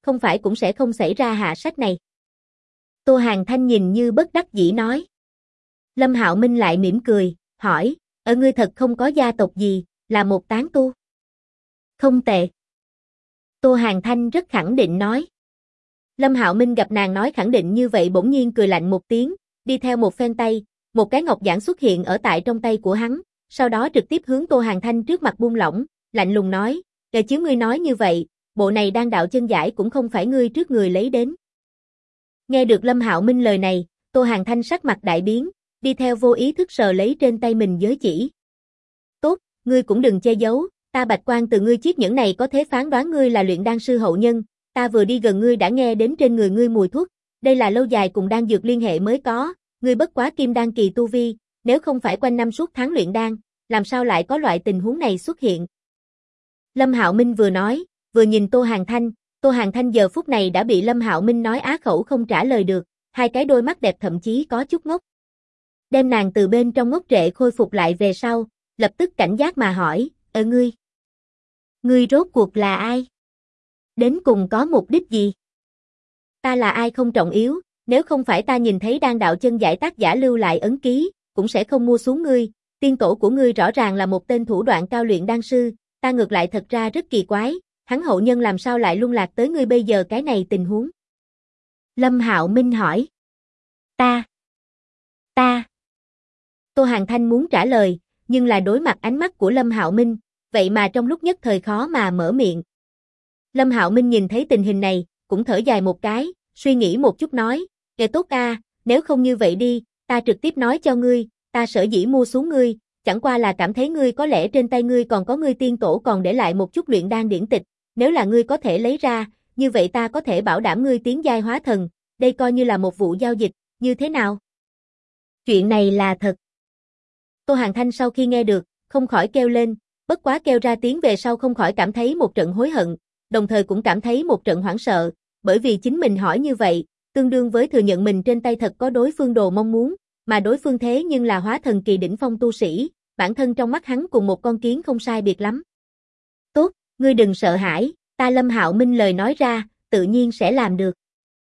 không phải cũng sẽ không xảy ra hạ sách này. Tô Hàn Thanh nhìn như bất đắc dĩ nói. Lâm Hạo Minh lại mỉm cười, hỏi, ngươi thật không có gia tộc gì, là một tán tu? Không tệ. Tô Hàn Thanh rất khẳng định nói. Lâm Hạo Minh gặp nàng nói khẳng định như vậy bỗng nhiên cười lạnh một tiếng, đi theo một phen tay, một cái ngọc giản xuất hiện ở tại trong tay của hắn, sau đó trực tiếp hướng Tô Hàn Thanh trước mặt buông lỏng, lạnh lùng nói, "Kể chiếu ngươi nói như vậy, bộ này đan đạo chân giải cũng không phải ngươi trước người lấy đến." Nghe được Lâm Hạo Minh lời này, Tô Hàn Thanh sắc mặt đại biến, đi theo vô ý thức sờ lấy trên tay mình giới chỉ. "Tốt, ngươi cũng đừng che giấu, ta bạch quan từ ngươi chiếc nhẫn này có thể phán đoán ngươi là luyện đan sư hậu nhân, ta vừa đi gần ngươi đã nghe đến trên người ngươi mùi thuốc, đây là lâu dài cùng đan dược liên hệ mới có, ngươi bất quá kim đan kỳ tu vi, nếu không phải quanh năm suốt tháng luyện đan, làm sao lại có loại tình huống này xuất hiện?" Lâm Hạo Minh vừa nói, vừa nhìn Tô Hàn Thanh giờ phút này đã bị Lâm Hạo Minh nói á khẩu không trả lời được, hai cái đôi mắt đẹp thậm chí có chút ngốc. Đem nàng từ bên trong ngốc trệ khôi phục lại về sau, lập tức cảnh giác mà hỏi, ngươi rốt cuộc là ai? Đến cùng có mục đích gì?" "Ta là ai không trọng yếu, nếu không phải ta nhìn thấy đan đạo chân giải tác giả lưu lại ấn ký, cũng sẽ không mua xuống ngươi, tiên tổ của ngươi rõ ràng là một tên thủ đoạn cao luyện đan sư, ta ngược lại thật ra rất kỳ quái, hắn hậu nhân làm sao lại luân lạc tới ngươi bây giờ cái này tình huống?" Lâm Hạo Minh hỏi. Ta. Tô Hàn Thanh muốn trả lời, nhưng là đối mặt ánh mắt của Lâm Hạo Minh, vậy mà trong lúc nhất thời khó mà mở miệng. Lâm Hạo Minh nhìn thấy tình hình này, cũng thở dài một cái, suy nghĩ một chút nói, "Kệ tốt a, nếu không như vậy đi, ta trực tiếp nói cho ngươi, ta sở dĩ mua xuống ngươi, chẳng qua là cảm thấy ngươi có lẽ trên tay ngươi còn có ngươi tiên tổ còn để lại một chút luyện đan điển tịch, nếu là ngươi có thể lấy ra, như vậy ta có thể bảo đảm ngươi tiến giai hóa thần, đây coi như là một vụ giao dịch, như thế nào?" Chuyện này là thật. Tô Hàn Thanh sau khi nghe được, không khỏi kêu lên, bất quá kêu ra tiếng về sau không khỏi cảm thấy một trận hối hận, đồng thời cũng cảm thấy một trận hoảng sợ, bởi vì chính mình hỏi như vậy, tương đương với thừa nhận mình trên tay thật có đối phương đồ mong muốn, mà đối phương thế nhưng là hóa thần kỳ đỉnh phong tu sĩ, bản thân trong mắt hắn cùng một con kiến không sai biệt lắm. "Tốt, ngươi đừng sợ hãi, ta Lâm Hạo Minh lời nói ra, tự nhiên sẽ làm được."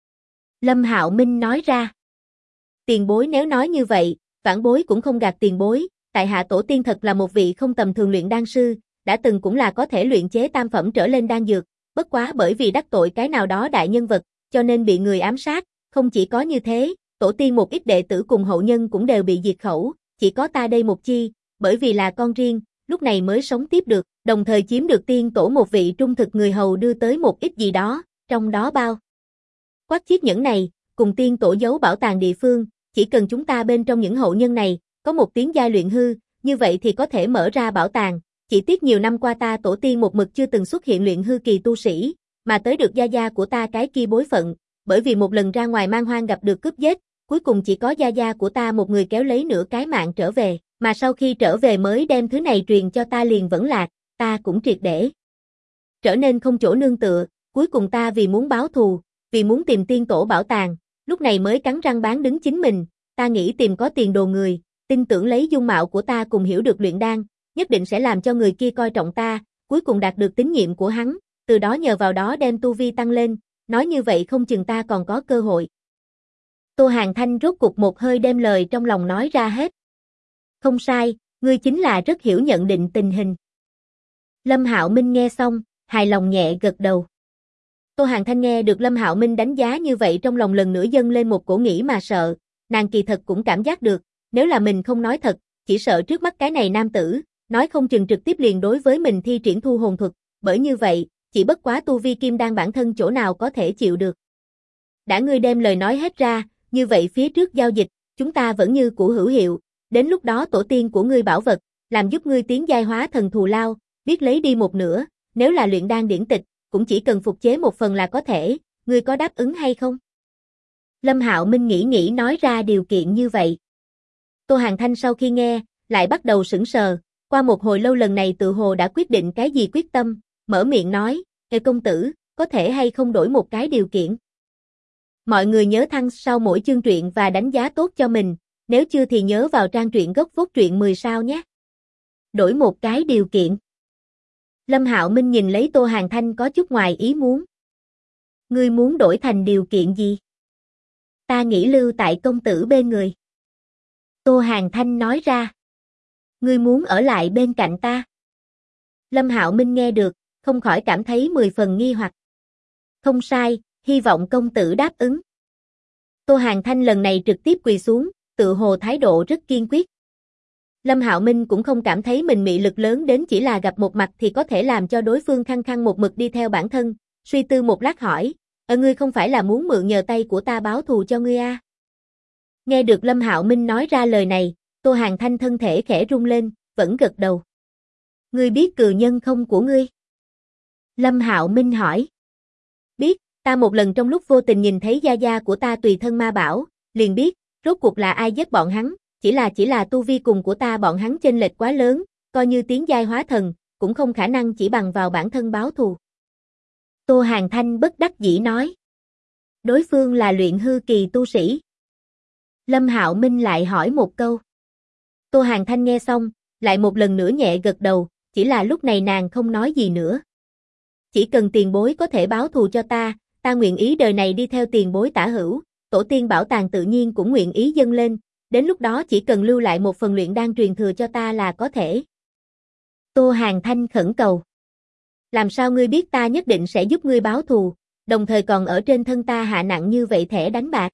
Lâm Hạo Minh nói ra. "Tiền bối nếu nói như vậy, vãn bối cũng không gạt tiền bối, tại hạ tổ tiên thật là một vị không tầm thường luyện đan sư, đã từng cũng là có thể luyện chế tam phẩm trở lên đan dược, bất quá bởi vì đắc tội cái nào đó đại nhân vật, cho nên bị người ám sát, không chỉ có như thế, tổ tiên một ít đệ tử cùng hậu nhân cũng đều bị diệt khẩu, chỉ có ta đây một chi, bởi vì là con riêng, lúc này mới sống tiếp được, đồng thời chiếm được tiên tổ một vị trung thực người hầu đưa tới một ít gì đó, trong đó bao quát chiếc nhẫn này, cùng tiên tổ giấu bảo tàng địa phương, chỉ cần chúng ta bên trong những hậu nhân này, có một tiếng giai luyện hư, như vậy thì có thể mở ra bảo tàng, chỉ tiếc nhiều năm qua ta tổ tiên một mực chưa từng xuất hiện luyện hư kỳ tu sĩ, mà tới được gia gia của ta cái kia bối phận, bởi vì một lần ra ngoài man hoang gặp được cướp giết, cuối cùng chỉ có gia gia của ta một người kéo lấy nửa cái mạng trở về, mà sau khi trở về mới đem thứ này truyền cho ta liền vẫn lạc, ta cũng triệt để trở nên không chỗ nương tựa, cuối cùng ta vì muốn báo thù, vì muốn tìm tiên tổ bảo tàng, lúc này mới cắn răng bán đứng chính mình, ta nghĩ tìm có tiền đồ người, tin tưởng lấy dung mạo của ta cùng hiểu được luyện đan, nhất định sẽ làm cho người kia coi trọng ta, cuối cùng đạt được tín nhiệm của hắn, từ đó nhờ vào đó đem tu vi tăng lên, nói như vậy không chừng ta còn có cơ hội." Tô Hàn Thanh rốt cục một hơi đem lời trong lòng nói ra hết. "Không sai, ngươi chính là rất hiểu nhận định tình hình." Lâm Hạo Minh nghe xong, hài lòng nhẹ gật đầu. Tô Hàn Thanh nghe được Lâm Hạo Minh đánh giá như vậy trong lòng lần nữa dâng lên một cổ nghĩ mà sợ, nàng kỳ thật cũng cảm giác được, nếu là mình không nói thật, chỉ sợ trước mắt cái này nam tử, nói không chừng trực tiếp liền đối với mình thi triển thu hồn thuật, bởi như vậy, chỉ bất quá tu vi kim đan bản thân chỗ nào có thể chịu được. Đã ngươi đem lời nói hết ra, như vậy phía trước giao dịch, chúng ta vẫn như cũ hữu hiệu, đến lúc đó tổ tiên của ngươi bảo vật, làm giúp ngươi tiến giai hóa thần thù lao, biết lấy đi một nửa, nếu là luyện đan điển tịch, cũng chỉ cần phục chế một phần là có thể, ngươi có đáp ứng hay không?" Lâm Hạo Minh nghĩ nói ra điều kiện như vậy. Tô Hàn Thanh sau khi nghe, lại bắt đầu sững sờ, qua một hồi lâu lần này tự hồ đã quyết định cái gì quyết tâm, mở miệng nói, công tử, có thể hay không đổi một cái điều kiện?" Mọi người nhớ thăng sau mỗi chương truyện và đánh giá tốt cho mình, nếu chưa thì nhớ vào trang truyện gốc phốt truyện 10 sao nhé. Đổi một cái điều kiện. Lâm Hạo Minh nhìn lấy Tô Hàn Thanh có chút ngoài ý muốn. Ngươi muốn đổi thành điều kiện gì? Ta nghĩ lưu tại công tử bên người. Tô Hàn Thanh nói ra. Ngươi muốn ở lại bên cạnh ta? Lâm Hạo Minh nghe được, không khỏi cảm thấy 10 phần nghi hoặc. Không sai, hy vọng công tử đáp ứng. Tô Hàn Thanh lần này trực tiếp quỳ xuống, tự hồ thái độ rất kiên quyết. Lâm Hạo Minh cũng không cảm thấy mình mị lực lớn đến chỉ là gặp một mặt thì có thể làm cho đối phương khăng khăng một mực đi theo bản thân, suy tư một lát hỏi, ngươi không phải là muốn mượn nhờ tay của ta báo thù cho ngươi à? Nghe được Lâm Hạo Minh nói ra lời này, Tô Hàn Thanh thân thể khẽ rung lên, vẫn gật đầu. Ngươi biết cừ nhân không của ngươi? Lâm Hạo Minh hỏi. Biết, ta một lần trong lúc vô tình nhìn thấy gia gia của ta tùy thân ma bảo, liền biết, rốt cuộc là ai giết bọn hắn, chỉ là tu vi cùng của ta bọn hắn chênh lệch quá lớn, coi như tiến giai hóa thần, cũng không khả năng chỉ bằng vào bản thân báo thù. Tô Hàn Thanh bất đắc dĩ nói. Đối phương là luyện hư kỳ tu sĩ. Lâm Hạo Minh lại hỏi một câu. Tô Hàn Thanh nghe xong, lại một lần nữa nhẹ gật đầu, chỉ là lúc này nàng không nói gì nữa. Chỉ cần tiền bối có thể báo thù cho ta nguyện ý đời này đi theo tiền bối tả hữu, tổ tiên bảo tàng tự nhiên cũng nguyện ý dâng lên, đến lúc đó chỉ cần lưu lại một phần luyện đan truyền thừa cho ta là có thể. Tô Hàn Thanh khẩn cầu. Làm sao ngươi biết ta nhất định sẽ giúp ngươi báo thù, đồng thời còn ở trên thân ta hạ nặng như vậy thẻ đánh bạc?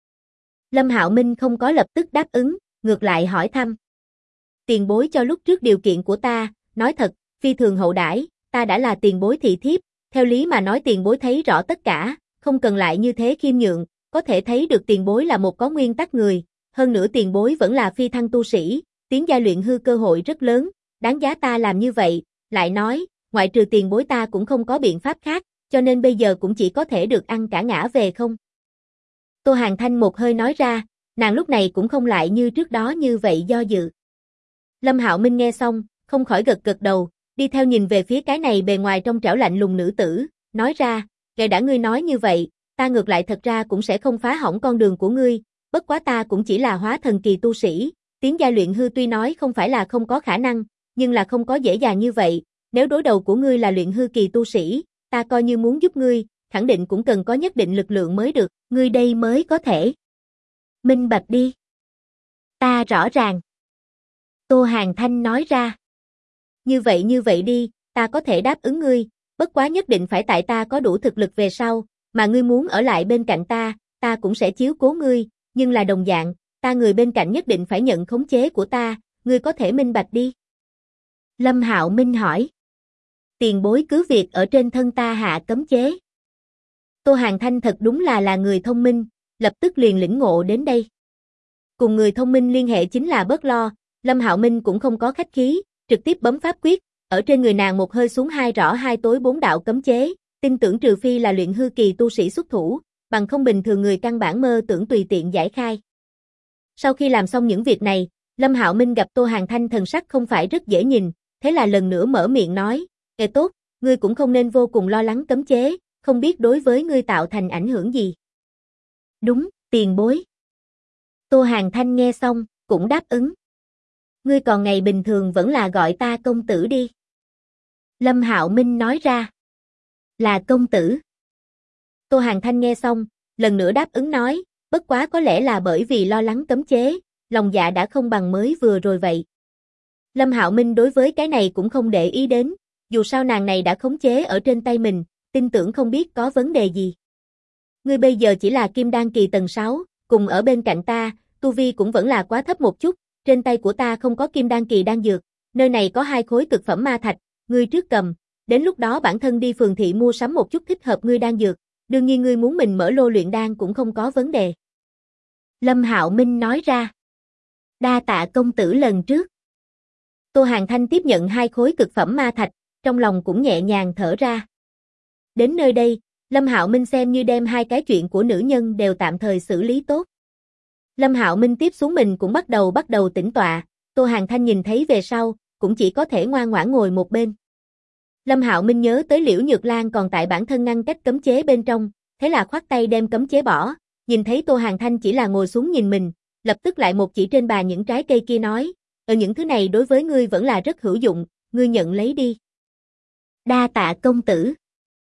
Lâm Hạo Minh không có lập tức đáp ứng, ngược lại hỏi thăm. Tiền bối cho lúc trước điều kiện của ta, nói thật, phi thường hậu đãi, ta đã là tiền bối thị thiếp, theo lý mà nói tiền bối thấy rõ tất cả, không cần lại như thế khiêm nhượng, có thể thấy được tiền bối là một có nguyên tắc người, hơn nữa tiền bối vẫn là phi thăng tu sĩ, tiến giai luyện hư cơ hội rất lớn, đáng giá ta làm như vậy, lại nói, ngoại trừ tiền bối ta cũng không có biện pháp khác, cho nên bây giờ cũng chỉ có thể được ăn cả ngã về không. Tô Hàn Thanh một hơi nói ra, nàng lúc này cũng không lại như trước đó như vậy do dự. Lâm Hạo Minh nghe xong, không khỏi gật gật đầu, đi theo nhìn về phía cái này bề ngoài trong trẻo lạnh lùng nữ tử, nói ra, kể đã ngươi nói như vậy, ta ngược lại thật ra cũng sẽ không phá hỏng con đường của ngươi, bất quá ta cũng chỉ là hóa thần kỳ tu sĩ, tiến giai luyện hư tuy nói không phải là không có khả năng, nhưng là không có dễ dàng như vậy, nếu đối đầu của ngươi là luyện hư kỳ tu sĩ, ta coi như muốn giúp ngươi, khẳng định cũng cần có nhất định lực lượng mới được, ngươi đây mới có thể. Minh bạch đi. Ta rõ ràng. Tô Hàn Thanh nói ra. Như vậy đi, ta có thể đáp ứng ngươi, bất quá nhất định phải tại ta có đủ thực lực về sau, mà ngươi muốn ở lại bên cạnh ta cũng sẽ chiếu cố ngươi, nhưng là đồng dạng, ta người bên cạnh nhất định phải nhận khống chế của ta, ngươi có thể minh bạch đi. Lâm Hạo Minh hỏi. Tiền bối cứ việc ở trên thân ta hạ cấm chế. Tô Hàn Thanh thật đúng là người thông minh, lập tức liền lĩnh ngộ đến đây. Cùng người thông minh liên hệ chính là bớt lo, Lâm Hạo Minh cũng không có khách khí, trực tiếp bấm pháp quyết, ở trên người nàng một hơi xuống hai rõ hai tối bốn đạo cấm chế, tin tưởng trừ phi là luyện hư kỳ tu sĩ xuất thủ, bằng không bình thường người căn bản mơ tưởng tùy tiện giải khai. Sau khi làm xong những việc này, Lâm Hạo Minh gặp Tô Hàn Thanh thần sắc không phải rất dễ nhìn, thế là lần nữa mở miệng nói, "Kệ tốt, ngươi cũng không nên vô cùng lo lắng cấm chế, không biết đối với ngươi tạo thành ảnh hưởng gì." "Đúng, tiền bối." Tô Hàn Thanh nghe xong, cũng đáp ứng. "Ngươi còn ngày bình thường vẫn là gọi ta công tử đi." Lâm Hạo Minh nói ra. "Là công tử." Tô Hàn Thanh nghe xong, lần nữa đáp ứng nói, bất quá có lẽ là bởi vì lo lắng cấm chế, lòng dạ đã không bằng mới vừa rồi vậy. Lâm Hạo Minh đối với cái này cũng không để ý đến, dù sao nàng này đã khống chế ở trên tay mình, tin tưởng không biết có vấn đề gì. Ngươi bây giờ chỉ là kim đan kỳ tầng 6, cùng ở bên cạnh ta, tu vi cũng vẫn là quá thấp một chút, trên tay của ta không có kim đan kỳ đan dược, nơi này có 2 khối cực phẩm ma thạch, ngươi trước cầm, đến lúc đó bản thân đi phường thị mua sắm một chút thích hợp ngươi đan dược, đương nhiên ngươi muốn mình mở lô luyện đan cũng không có vấn đề. Lâm Hạo Minh nói ra. Đa tạ công tử lần trước. Tô Hàn Thanh tiếp nhận 2 khối cực phẩm ma thạch, trong lòng cũng nhẹ nhàng thở ra. Đến nơi đây, Lâm Hạo Minh xem như đem 2 cái chuyện của nữ nhân đều tạm thời xử lý tốt. Lâm Hạo Minh tiếp xuống mình cũng bắt đầu tĩnh tọa, Tô Hàn Thanh nhìn thấy về sau, cũng chỉ có thể ngoan ngoãn ngồi một bên. Lâm Hạo Minh nhớ tới Liễu Nhược Lan còn tại bản thân ngăn cách cấm chế bên trong, thế là khoát tay đem cấm chế bỏ, nhìn thấy Tô Hàn Thanh chỉ là ngồi xuống nhìn mình, lập tức lại một chỉ trên bàn những trái cây kia nói, những thứ này đối với ngươi vẫn là rất hữu dụng, ngươi nhận lấy đi. Đa tạ công tử.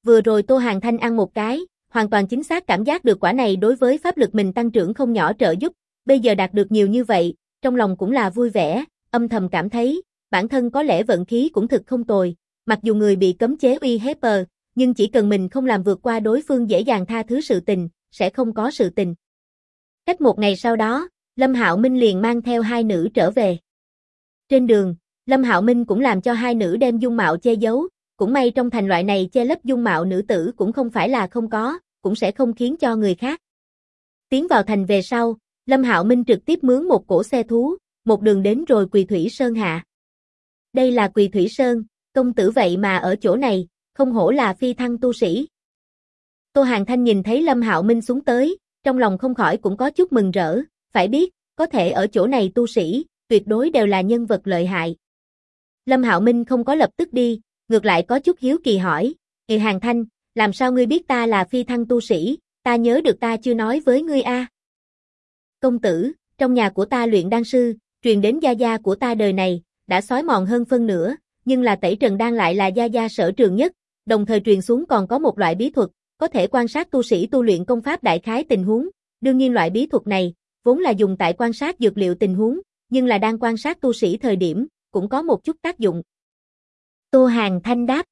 Vừa rồi Tô Hàn Thanh ăn một cái, hoàn toàn chính xác cảm giác được quả này đối với pháp lực mình tăng trưởng không nhỏ trợ giúp, bây giờ đạt được nhiều như vậy, trong lòng cũng là vui vẻ, âm thầm cảm thấy, bản thân có lẽ vận khí cũng thực không tồi, mặc dù người bị cấm chế uy hiếp, nhưng chỉ cần mình không làm vượt qua đối phương dễ dàng tha thứ sự tình, sẽ không có sự tình. Cách một ngày sau đó, Lâm Hạo Minh liền mang theo hai nữ trở về. Trên đường, Lâm Hạo Minh cũng làm cho hai nữ đem dung mạo che giấu, cũng may trong thành loại này che lấp dung mạo nữ tử cũng không phải là không có, cũng sẽ không khiến cho người khác. Tiến vào thành về sau, Lâm Hạo Minh trực tiếp mướn một cỗ xe thú, một đường đến rồi Quỳ Thủy Sơn hạ. Đây là Quỳ Thủy Sơn, công tử vậy mà ở chỗ này, không hổ là phi thăng tu sĩ. Tô Hàn Thanh nhìn thấy Lâm Hạo Minh xuống tới, trong lòng không khỏi cũng có chút mừng rỡ, phải biết, có thể ở chỗ này tu sĩ, tuyệt đối đều là nhân vật lợi hại. Lâm Hạo Minh không có lập tức đi, ngược lại có chút hiếu kỳ hỏi, Hàn Thanh, làm sao ngươi biết ta là phi thăng tu sĩ, ta nhớ được ta chưa nói với ngươi a. Công tử, trong nhà của ta luyện đan sư, truyền đến gia gia của ta đời này, đã xói mòn hơn phân nửa, nhưng là tẩy trần đan lại là gia gia sở trường nhất, đồng thời truyền xuống còn có một loại bí thuật, có thể quan sát tu sĩ tu luyện công pháp đại khái tình huống, đương nhiên loại bí thuật này, vốn là dùng tại quan sát dược liệu tình huống, nhưng là đang quan sát tu sĩ thời điểm, cũng có một chút tác dụng. Tô Hàn Thanh đáp.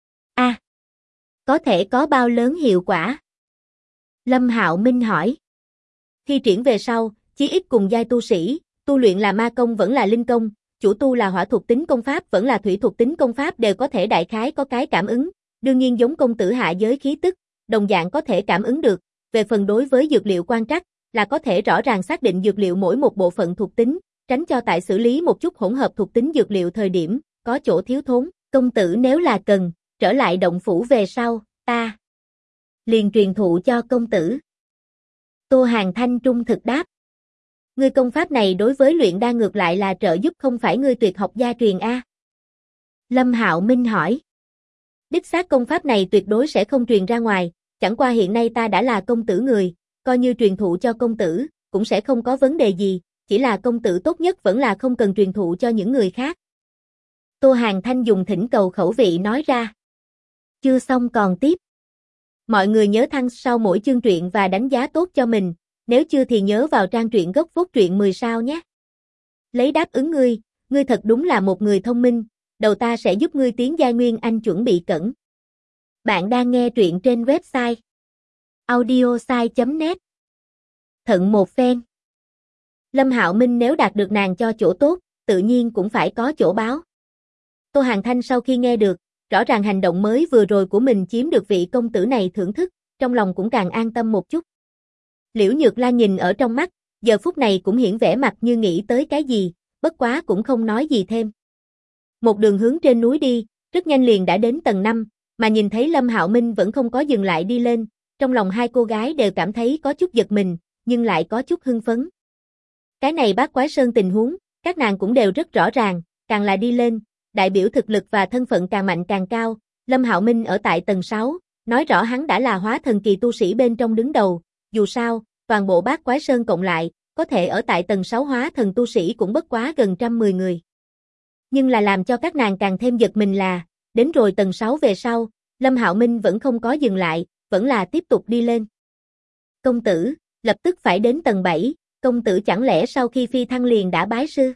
Có thể có bao lớn hiệu quả? Lâm Hạo Minh hỏi. Khi triển về sau, chí ít cùng giai tu sĩ, tu luyện là ma công vẫn là linh công, chủ tu là hỏa thuộc tính công pháp vẫn là thủy thuộc tính công pháp đều có thể đại khái có cái cảm ứng, đương nhiên giống công tử hạ giới khí tức, đồng dạng có thể cảm ứng được, về phần đối với dược liệu quan trắc, là có thể rõ ràng xác định dược liệu mỗi một bộ phận thuộc tính, tránh cho tại xử lý một chút hỗn hợp thuộc tính dược liệu thời điểm, có chỗ thiếu thốn, công tử nếu là cần, trở lại động phủ về sau, ta liền truyền thụ cho công tử. Tô Hàn Thanh trung thực đáp. Ngươi công pháp này đối với luyện đan ngược lại là trợ giúp không phải ngươi tuyệt học gia truyền a? Lâm Hạo Minh hỏi. Đích xác công pháp này tuyệt đối sẽ không truyền ra ngoài, chẳng qua hiện nay ta đã là công tử người, coi như truyền thụ cho công tử, cũng sẽ không có vấn đề gì, chỉ là công tử tốt nhất vẫn là không cần truyền thụ cho những người khác. Tô Hàn Thanh dùng thỉnh cầu khẩu vị nói ra. Chưa xong còn tiếp. Mọi người nhớ thăng sau mỗi chương truyện và đánh giá tốt cho mình, nếu chưa thì nhớ vào trang truyện gốc phốt truyện 10 sao nhé. Lấy đáp ứng ngươi thật đúng là một người thông minh, đầu ta sẽ giúp ngươi tiến giai nguyên anh chuẩn bị cẩn. Bạn đang nghe truyện trên website audiosai.net. Thận một phen. Lâm Hạo Minh nếu đạt được nàng cho chỗ tốt, tự nhiên cũng phải có chỗ báo. Tô Hàn Thanh sau khi nghe được, rõ ràng hành động mới vừa rồi của mình chiếm được vị công tử này thưởng thức, trong lòng cũng càng an tâm một chút. Liễu Nhược Lan nhìn ở trong mắt, giờ phút này cũng hiển vẻ mặt như nghĩ tới cái gì, bất quá cũng không nói gì thêm. Một đường hướng trên núi đi, rất nhanh liền đã đến tầng 5, mà nhìn thấy Lâm Hạo Minh vẫn không có dừng lại đi lên, trong lòng hai cô gái đều cảm thấy có chút giật mình, nhưng lại có chút hưng phấn. Cái này Bát Quái Sơn tình huống, các nàng cũng đều rất rõ ràng, càng là đi lên, đại biểu thực lực và thân phận càng mạnh càng cao, Lâm Hạo Minh ở tại tầng 6, nói rõ hắn đã là hóa thần kỳ tu sĩ bên trong đứng đầu, dù sao, toàn bộ Bát Quái Sơn cộng lại, có thể ở tại tầng 6 hóa thần tu sĩ cũng bất quá gần 110 người. Nhưng là làm cho các nàng càng thêm giật mình là, đến rồi tầng 6 về sau, Lâm Hạo Minh vẫn không có dừng lại, vẫn là tiếp tục đi lên. Công tử, lập tức phải đến tầng 7, công tử chẳng lẽ sau khi phi thăng liền đã bái sư?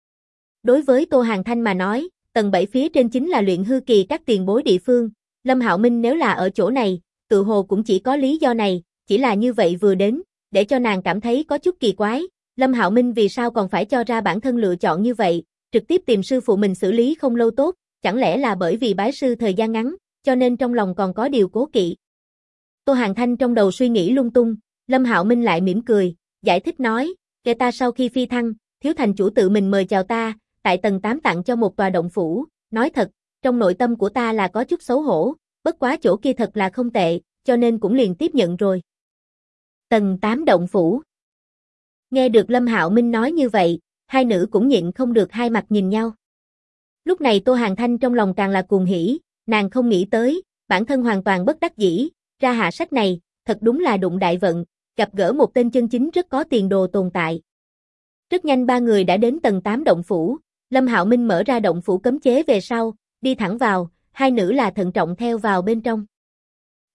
Đối với Tô Hàn Thanh mà nói, tầng 7 phía trên chính là luyện hư kỳ các tiền bối địa phương, Lâm Hạo Minh nếu là ở chỗ này, tự hồ cũng chỉ có lý do này, chỉ là như vậy vừa đến, để cho nàng cảm thấy có chút kỳ quái, Lâm Hạo Minh vì sao còn phải cho ra bản thân lựa chọn như vậy, trực tiếp tìm sư phụ mình xử lý không lâu tốt, chẳng lẽ là bởi vì bái sư thời gian ngắn, cho nên trong lòng còn có điều cố kỵ. Tô Hàn Thanh trong đầu suy nghĩ lung tung, Lâm Hạo Minh lại mỉm cười, giải thích nói, kể ta sau khi phi thăng, thiếu thành chủ tự mình mời chào ta, tại tầng 8 tặng cho một tòa động phủ, nói thật, trong nội tâm của ta là có chút xấu hổ, bất quá chỗ kia thật là không tệ, cho nên cũng liền tiếp nhận rồi. Tầng 8 động phủ. Nghe được Lâm Hạo Minh nói như vậy, hai nữ cũng nhịn không được hai mặt nhìn nhau. Lúc này Tô Hàn Thanh trong lòng càng là cuồng hỉ, nàng không nghĩ tới, bản thân hoàn toàn bất đắc dĩ, ra hạ sách này, thật đúng là đụng đại vận, gặp gỡ một tên chân chính rất có tiền đồ tồn tại. Rất nhanh ba người đã đến tầng 8 động phủ, Lâm Hạo Minh mở ra động phủ cấm chế về sau, đi thẳng vào, hai nữ là thận trọng theo vào bên trong.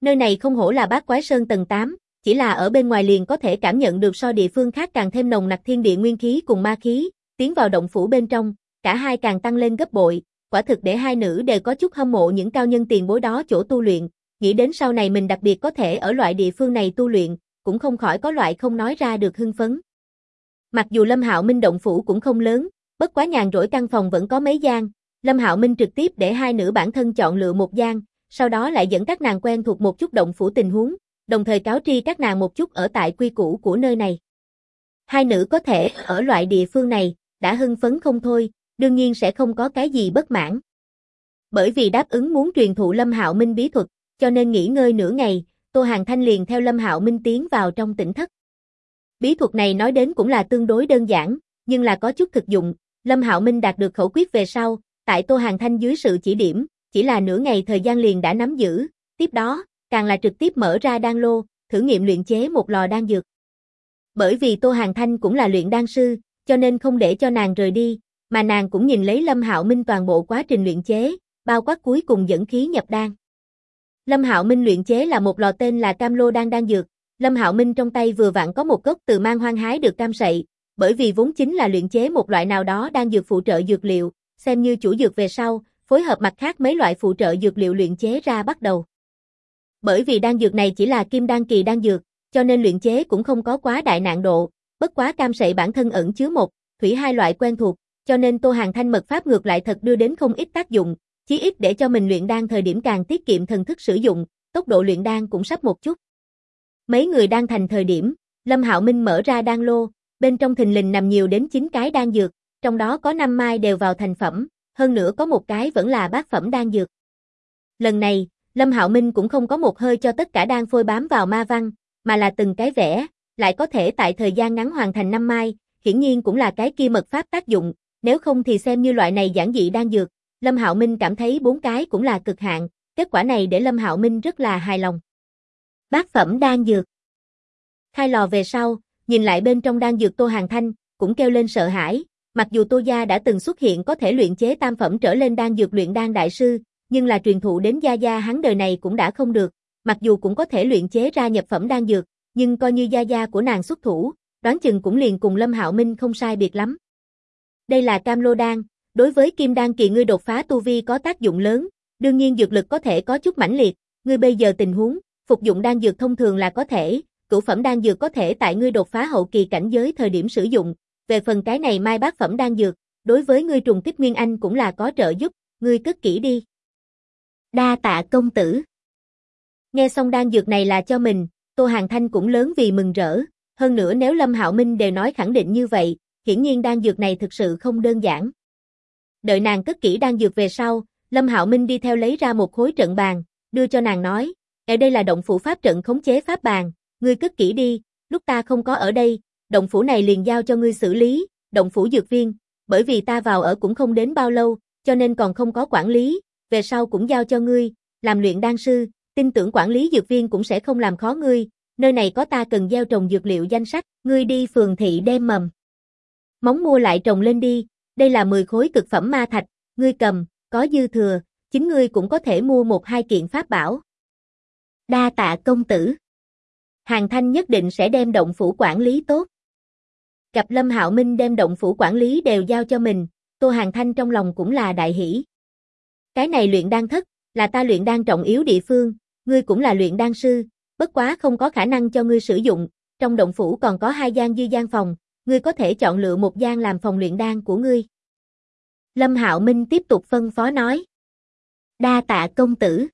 Nơi này không hổ là Bát Quái Sơn tầng 8, chỉ là ở bên ngoài liền có thể cảm nhận được so địa phương khác càng thêm nồng nặc thiên địa nguyên khí cùng ma khí, tiến vào động phủ bên trong, cả hai càng tăng lên gấp bội, quả thực để hai nữ đều có chút hâm mộ những cao nhân tiền bối đó chỗ tu luyện, nghĩ đến sau này mình đặc biệt có thể ở loại địa phương này tu luyện, cũng không khỏi có loại không nói ra được hưng phấn. Mặc dù Lâm Hạo Minh động phủ cũng không lớn, bất quá nhàn rỗi căn phòng vẫn có mấy gian, Lâm Hạo Minh trực tiếp để hai nữ bản thân chọn lựa một gian, sau đó lại dẫn các nàng quen thuộc một chút động phủ tình huống, đồng thời cáo tri các nàng một chút ở tại quy củ của nơi này. Hai nữ có thể ở loại địa phương này, đã hưng phấn không thôi, đương nhiên sẽ không có cái gì bất mãn. Bởi vì đáp ứng muốn truyền thụ Lâm Hạo Minh bí thuật, cho nên nghỉ ngơi nửa ngày, Tô Hàn Thanh liền theo Lâm Hạo Minh tiến vào trong tỉnh thất. Bí thuật này nói đến cũng là tương đối đơn giản, nhưng là có chút thực dụng, Lâm Hạo Minh đạt được khẩu quyết về sau, tại Tô Hàn Thanh dưới sự chỉ điểm, chỉ là nửa ngày thời gian liền đã nắm giữ, tiếp đó, càng là trực tiếp mở ra đan lô, thử nghiệm luyện chế một lò đan dược. Bởi vì Tô Hàn Thanh cũng là luyện đan sư, cho nên không để cho nàng rời đi, mà nàng cũng nhìn lấy Lâm Hạo Minh toàn bộ quá trình luyện chế, bao quát cuối cùng dẫn khí nhập đan. Lâm Hạo Minh luyện chế là một lò tên là Cam Lô đan đan dược, Lâm Hạo Minh trong tay vừa vặn có một gốc từ mang hoang hái được cam sậy, bởi vì vốn chính là luyện chế một loại nào đó đan dược phụ trợ dược liệu, xem như chủ dược về sau, phối hợp mặt khác mấy loại phụ trợ dược liệu luyện chế ra bắt đầu. Bởi vì đan dược này chỉ là kim đan kỳ đan dược, cho nên luyện chế cũng không có quá đại nạn độ, bất quá cam sậy bản thân ẩn chứa một, thủy hai loại quen thuộc, cho nên Tô Hàn Thanh mật pháp ngược lại thật đưa đến không ít tác dụng, chí ít để cho mình luyện đan thời điểm càng tiết kiệm thần thức sử dụng, tốc độ luyện đan cũng sắp một chút. Mấy người đang thành thời điểm, Lâm Hạo Minh mở ra đan lô, bên trong thình lình nằm nhiều đến 9 cái đan dược, trong đó có 5 mai đều vào thành phẩm, hơn nữa có một cái vẫn là bát phẩm đan dược. Lần này, Lâm Hạo Minh cũng không có một hơi cho tất cả đan phôi bám vào ma văn, mà là từng cái vẽ, lại có thể tại thời gian ngắn hoàn thành 5 mai, hiển nhiên cũng là cái kia mật pháp tác dụng, nếu không thì xem như loại này giản dị đan dược, Lâm Hạo Minh cảm thấy 4 cái cũng là cực hạn, kết quả này để Lâm Hạo Minh rất là hài lòng. Bát phẩm đan dược. Khai lò về sau, nhìn lại bên trong đan dược Tô Hàn Thanh, cũng kêu lên sợ hãi, mặc dù Tô gia đã từng xuất hiện có thể luyện chế tam phẩm trở lên đan dược luyện đan đại sư, nhưng là truyền thụ đến gia gia hắn đời này cũng đã không được, mặc dù cũng có thể luyện chế ra nhập phẩm đan dược, nhưng coi như gia gia của nàng xuất thủ, đoán chừng cũng liền cùng Lâm Hạo Minh không sai biệt lắm. Đây là Cam Lô đan, đối với kim đan kỳ ngươi đột phá tu vi có tác dụng lớn, đương nhiên dược lực có thể có chút mãnh liệt, ngươi bây giờ tình huống, phục dụng đan dược thông thường là có thể, cửu phẩm đan dược có thể tại ngươi đột phá hậu kỳ cảnh giới thời điểm sử dụng, về phần cái này mai bát phẩm đan dược, đối với ngươi trùng kích nguyên anh cũng là có trợ giúp, ngươi cất kỹ đi. Đa tạ công tử. Nghe xong đan dược này là cho mình, Tô Hàn Thanh cũng lớn vì mừng rỡ, hơn nữa nếu Lâm Hạo Minh đều nói khẳng định như vậy, hiển nhiên đan dược này thực sự không đơn giản. Đợi nàng cất kỹ đan dược về sau, Lâm Hạo Minh đi theo lấy ra một khối trận bàn, đưa cho nàng nói, ở đây là động phủ pháp trận khống chế pháp bàn, ngươi cất kỹ đi, lúc ta không có ở đây, động phủ này liền giao cho ngươi xử lý, động phủ dược viên, bởi vì ta vào ở cũng không đến bao lâu, cho nên còn không có quản lý, về sau cũng giao cho ngươi, làm luyện đan sư, tin tưởng quản lý dược viên cũng sẽ không làm khó ngươi, nơi này có ta cần gieo trồng dược liệu danh sách, ngươi đi phường thị đem mầm móng mua lại trồng lên đi, đây là 10 khối cực phẩm ma thạch, ngươi cầm, có dư thừa, chính ngươi cũng có thể mua 1-2 kiện pháp bảo. Đa tạ công tử. Hàn Thanh nhất định sẽ đem động phủ quản lý tốt. Gặp Lâm Hạo Minh đem động phủ quản lý đều giao cho mình, Tô Hàn Thanh trong lòng cũng là đại hỷ. Cái này luyện đan thất, là ta luyện đan trọng yếu địa phương, ngươi cũng là luyện đan sư, bất quá không có khả năng cho ngươi sử dụng, trong động phủ còn có 2 gian dư gian phòng, ngươi có thể chọn lựa một gian làm phòng luyện đan của ngươi. Lâm Hạo Minh tiếp tục phân phó nói. Đa tạ công tử.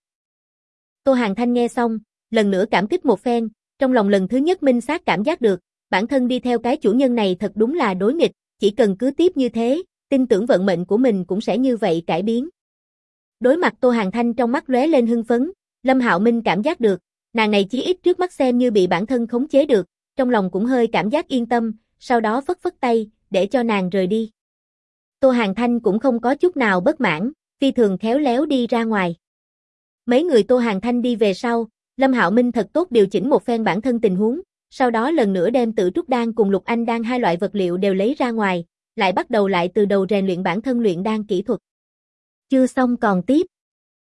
Tô Hàn Thanh nghe xong, lần nữa cảm kích một phen, trong lòng lần thứ nhất minh xác cảm giác được, bản thân đi theo cái chủ nhân này thật đúng là đối nghịch, chỉ cần cứ tiếp như thế, tin tưởng vận mệnh của mình cũng sẽ như vậy cải biến. Đối mặt Tô Hàn Thanh trong mắt lóe lên hưng phấn, Lâm Hạo Minh cảm giác được, nàng này chí ít trước mắt xem như bị bản thân khống chế được, trong lòng cũng hơi cảm giác yên tâm, sau đó phất phất tay, để cho nàng rời đi. Tô Hàn Thanh cũng không có chút nào bất mãn, phi thường khéo léo đi ra ngoài. Mấy người Tô Hàn Thanh đi về sau, Lâm Hạo Minh thật tốt điều chỉnh một phen bản thân tình huống, sau đó lần nữa đem Tử Trúc đan cùng Lục Anh đan 2 loại vật liệu đều lấy ra ngoài, lại bắt đầu lại từ đầu rèn luyện bản thân luyện đan kỹ thuật. Chưa xong còn tiếp.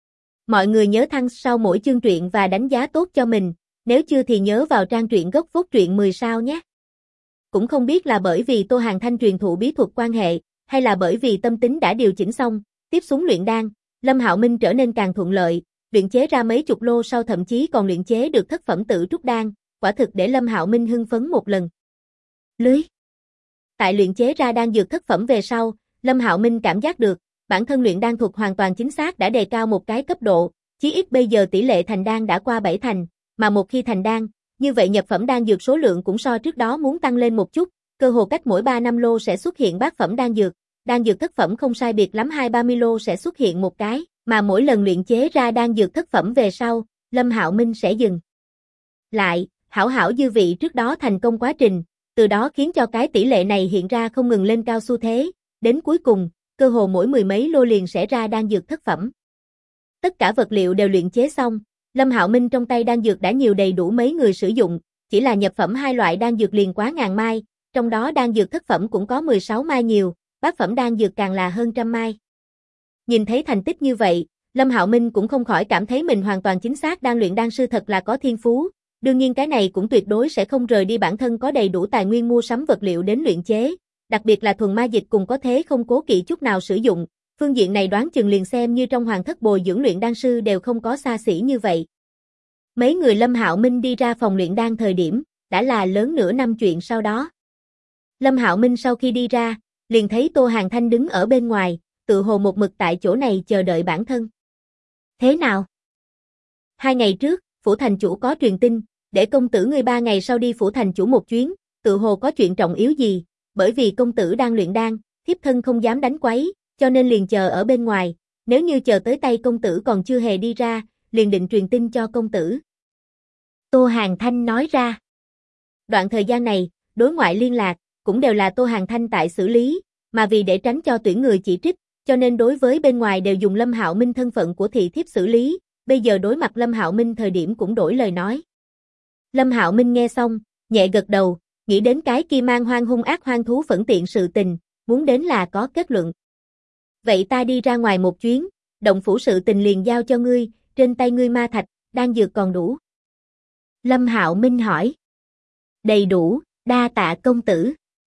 Mọi người nhớ thăng sau mỗi chương truyện và đánh giá tốt cho mình, nếu chưa thì nhớ vào trang truyện gốc phốt truyện 10 sao nhé. Cũng không biết là bởi vì Tô Hàn Thanh truyền thụ bí thuật quan hệ, hay là bởi vì tâm tính đã điều chỉnh xong, tiếp xuống luyện đan, Lâm Hạo Minh trở nên càng thuận lợi, luyện chế ra mấy chục lô sau thậm chí còn luyện chế được thất phẩm tự trúc đan, quả thực để Lâm Hạo Minh hưng phấn một lần. Lưới. Tại luyện chế ra đan dược thất phẩm về sau, Lâm Hạo Minh cảm giác được, bản thân luyện đan thuật hoàn toàn chính xác đã đề cao một cái cấp độ, chí ít bây giờ tỷ lệ thành đan đã qua 7 thành, mà một khi thành đan, như vậy nhập phẩm đan dược số lượng cũng so trước đó muốn tăng lên một chút, cơ hồ cách mỗi 3 năm lô sẽ xuất hiện bát phẩm đan dược thất phẩm không sai biệt lắm 2-30 lô sẽ xuất hiện một cái, mà mỗi lần luyện chế ra đan dược thất phẩm về sau, Lâm Hạo Minh sẽ dừng lại, hảo dư vị trước đó thành công quá trình, từ đó khiến cho cái tỷ lệ này hiện ra không ngừng lên cao xu thế, đến cuối cùng, cơ hồ mỗi mười mấy lô liền sẽ ra đan dược thất phẩm. Tất cả vật liệu đều luyện chế xong, Lâm Hạo Minh trong tay đan dược đã nhiều đầy đủ mấy người sử dụng, chỉ là nhập phẩm hai loại đan dược liền quá ngàn mai, trong đó đan dược thất phẩm cũng có 16 mai nhiều, bát phẩm đan dược càng là hơn trăm mai. Nhìn thấy thành tích như vậy, Lâm Hạo Minh cũng không khỏi cảm thấy mình hoàn toàn chính xác đang luyện đan sư thật là có thiên phú, đương nhiên cái này cũng tuyệt đối sẽ không rời đi bản thân có đầy đủ tài nguyên mua sắm vật liệu đến luyện chế, đặc biệt là thuần ma dịch cùng có thế không cố kỵ chút nào sử dụng, phương diện này đoán chừng liền xem như trong hoàng thất bồi dưỡng luyện đan sư đều không có xa xỉ như vậy. Mấy người Lâm Hạo Minh đi ra phòng luyện đan thời điểm, đã là lớn nửa năm chuyện sau đó. Lâm Hạo Minh sau khi đi ra, liền thấy Tô Hàn Thanh đứng ở bên ngoài, tự hồ một mực tại chỗ này chờ đợi bản thân. Thế nào? 2 ngày trước, phủ thành chủ có truyền tin, để công tử ngươi 3 ngày sau đi phủ thành chủ một chuyến, tự hồ có chuyện trọng yếu gì, bởi vì công tử đang luyện đan, thiếp thân không dám đánh quấy, cho nên liền chờ ở bên ngoài, nếu như chờ tới tay công tử còn chưa hề đi ra, liền định truyền tin cho công tử. Tô Hàn Thanh nói ra. Đoạn thời gian này, đối ngoại liên lạc, cũng đều là Tô Hàn Thanh tại xử lý, mà vì để tránh cho tuyển người chỉ trích, cho nên đối với bên ngoài đều dùng Lâm Hạo Minh thân phận của thị thiếp xử lý, bây giờ đối mặt Lâm Hạo Minh thời điểm cũng đổi lời nói. Lâm Hạo Minh nghe xong, nhẹ gật đầu, nghĩ đến cái kia mang hoang hung ác hoang thú phẫn tiện sự tình, muốn đến là có kết luận. Vậy ta đi ra ngoài một chuyến, động phủ sự tình liền giao cho ngươi, trên tay ngươi ma thạch, đan dược còn đủ. Lâm Hạo Minh hỏi. Đầy đủ, đa tạ công tử.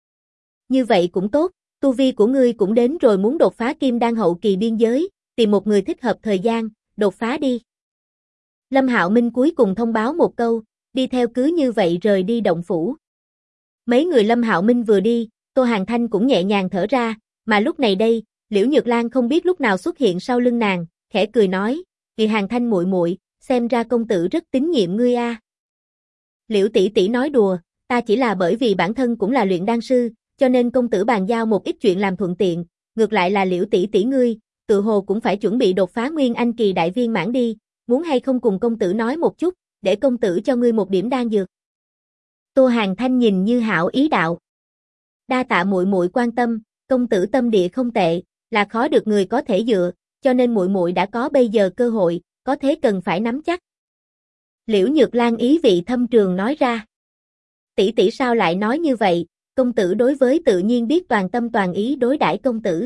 Như vậy cũng tốt, tu vi của ngươi cũng đến rồi muốn đột phá kim đan hậu kỳ biên giới, tìm một người thích hợp thời gian, đột phá đi. Lâm Hạo Minh cuối cùng thông báo một câu, đi theo cứ như vậy rời đi động phủ. Mấy người Lâm Hạo Minh vừa đi, Tô Hàn Thanh cũng nhẹ nhàng thở ra, mà lúc này đây, Liễu Nhược Lan không biết lúc nào xuất hiện sau lưng nàng, khẽ cười nói, "Kỳ Hàn Thanh muội muội, xem ra công tử rất tín nhiệm ngươi a." Liễu tỷ tỷ nói đùa, ta chỉ là bởi vì bản thân cũng là luyện đan sư, cho nên công tử bàn giao một ít chuyện làm thuận tiện, ngược lại là Liễu tỷ tỷ ngươi, tự hồ cũng phải chuẩn bị đột phá Nguyên Anh kỳ đại viên mãn đi, muốn hay không cùng công tử nói một chút, để công tử cho ngươi một điểm đan dược. Tô Hàn Thanh nhìn như hảo ý đạo. Đa tạ muội muội quan tâm, công tử tâm địa không tệ, là khó được người có thể dựa, cho nên muội muội đã có bây giờ cơ hội, có thế cần phải nắm chắc. Liễu Nhược Lan ý vị thâm trường nói ra. Tỷ tỷ sao lại nói như vậy, công tử đối với tự nhiên biết toàn tâm toàn ý đối đãi công tử.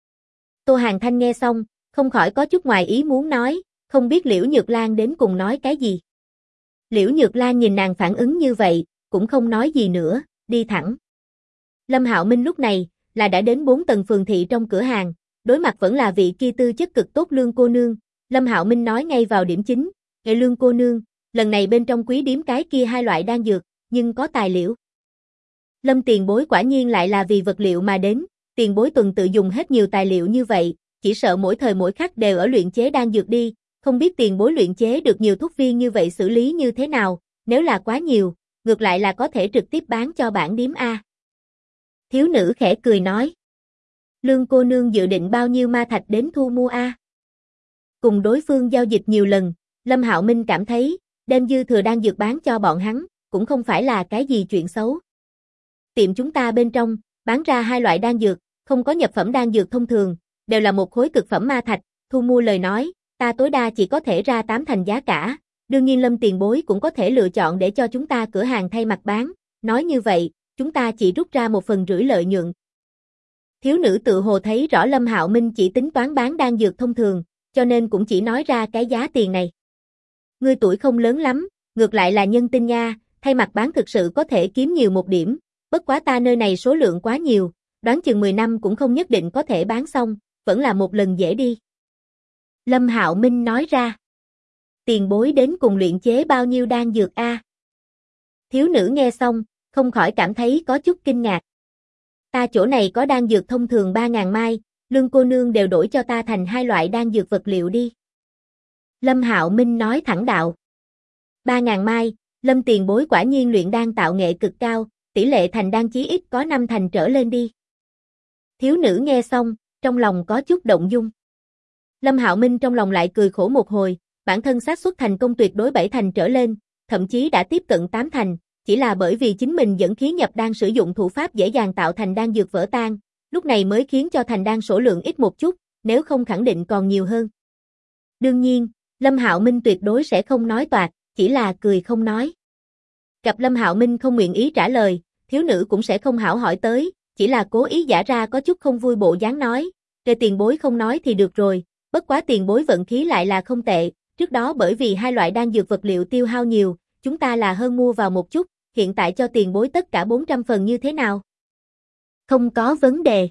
Tô Hàn Thanh nghe xong, không khỏi có chút ngoài ý muốn nói, không biết Liễu Nhược Lan đến cùng nói cái gì. Liễu Nhược Lan nhìn nàng phản ứng như vậy, cũng không nói gì nữa, đi thẳng. Lâm Hạo Minh lúc này, là đã đến 4 tầng phường thị trong cửa hàng, đối mặt vẫn là vị kia tư chất cực tốt Lương cô nương, Lâm Hạo Minh nói ngay vào điểm chính, "Nghệ Lương cô nương, lần này bên trong quý điếm cái kia 2 loại đan dược, nhưng có tài liệu." Lâm tiền bối quả nhiên lại là vì vật liệu mà đến, tiền bối tuần tự dùng hết nhiều tài liệu như vậy, chỉ sợ mỗi thời mỗi khắc đều ở luyện chế đan dược đi, không biết tiền bối luyện chế được nhiều thuốc viên như vậy xử lý như thế nào, nếu là quá nhiều, ngược lại là có thể trực tiếp bán cho bản điếm A. Thiếu nữ khẽ cười nói. Lương cô nương dự định bao nhiêu ma thạch đến thu mua A? Cùng đối phương giao dịch nhiều lần, Lâm Hạo Minh cảm thấy, đem dư thừa đan dược bán cho bọn hắn, cũng không phải là cái gì chuyện xấu. Tiệm chúng ta bên trong, bán ra 2 loại đan dược, không có nhập phẩm đan dược thông thường, đều là một khối cực phẩm ma thạch, thu mua lời nói, ta tối đa chỉ có thể ra 8 thành giá cả, đương nhiên Lâm tiền bối cũng có thể lựa chọn để cho chúng ta cửa hàng thay mặt bán, nói như vậy, chúng ta chỉ rút ra 1/3 lợi nhuận. Thiếu nữ tự hồ thấy rõ Lâm Hạo Minh chỉ tính toán bán đan dược thông thường, cho nên cũng chỉ nói ra cái giá tiền này. Ngươi tuổi không lớn lắm, ngược lại là nhân tinh nha, thay mặt bán thực sự có thể kiếm nhiều một điểm, bất quá ta nơi này số lượng quá nhiều, đoán chừng 10 năm cũng không nhất định có thể bán xong, vẫn là một lần dễ đi. Lâm Hạo Minh nói ra. Tiền bối đến cùng luyện chế bao nhiêu đan dược a? Thiếu nữ nghe xong, không khỏi cảm thấy có chút kinh ngạc. Ta chỗ này có đan dược thông thường 3.000 mai, Lương cô nương đều đổi cho ta thành 2 loại đan dược vật liệu đi. Lâm Hạo Minh nói thẳng đạo. 3.000 mai, Lâm tiền bối quả nhiên luyện đan tạo nghệ cực cao, tỷ lệ thành đan chí ít có 5 thành trở lên đi. Thiếu nữ nghe xong, trong lòng có chút động dung. Lâm Hạo Minh trong lòng lại cười khổ một hồi, bản thân xác suất thành công tuyệt đối 7 thành trở lên, thậm chí đã tiếp cận 8 thành, chỉ là bởi vì chính mình dẫn khí nhập đan sử dụng thủ pháp dễ dàng tạo thành đan dược vỡ tan, lúc này mới khiến cho thành đan số lượng ít một chút, nếu không khẳng định còn nhiều hơn. Đương nhiên, Lâm Hạo Minh tuyệt đối sẽ không nói toạc, chỉ là cười không nói. Gặp Lâm Hạo Minh không nguyện ý trả lời, thiếu nữ cũng sẽ không hảo hỏi tới, chỉ là cố ý giả ra có chút không vui bộ dáng nói, "Kệ tiền bối không nói thì được rồi, bất quá tiền bối vận khí lại là không tệ, trước đó bởi vì 2 loại đan dược vật liệu tiêu hao nhiều, chúng ta là hơn mua vào một chút, hiện tại cho tiền bối tất cả 400 phần như thế nào?" Không có vấn đề.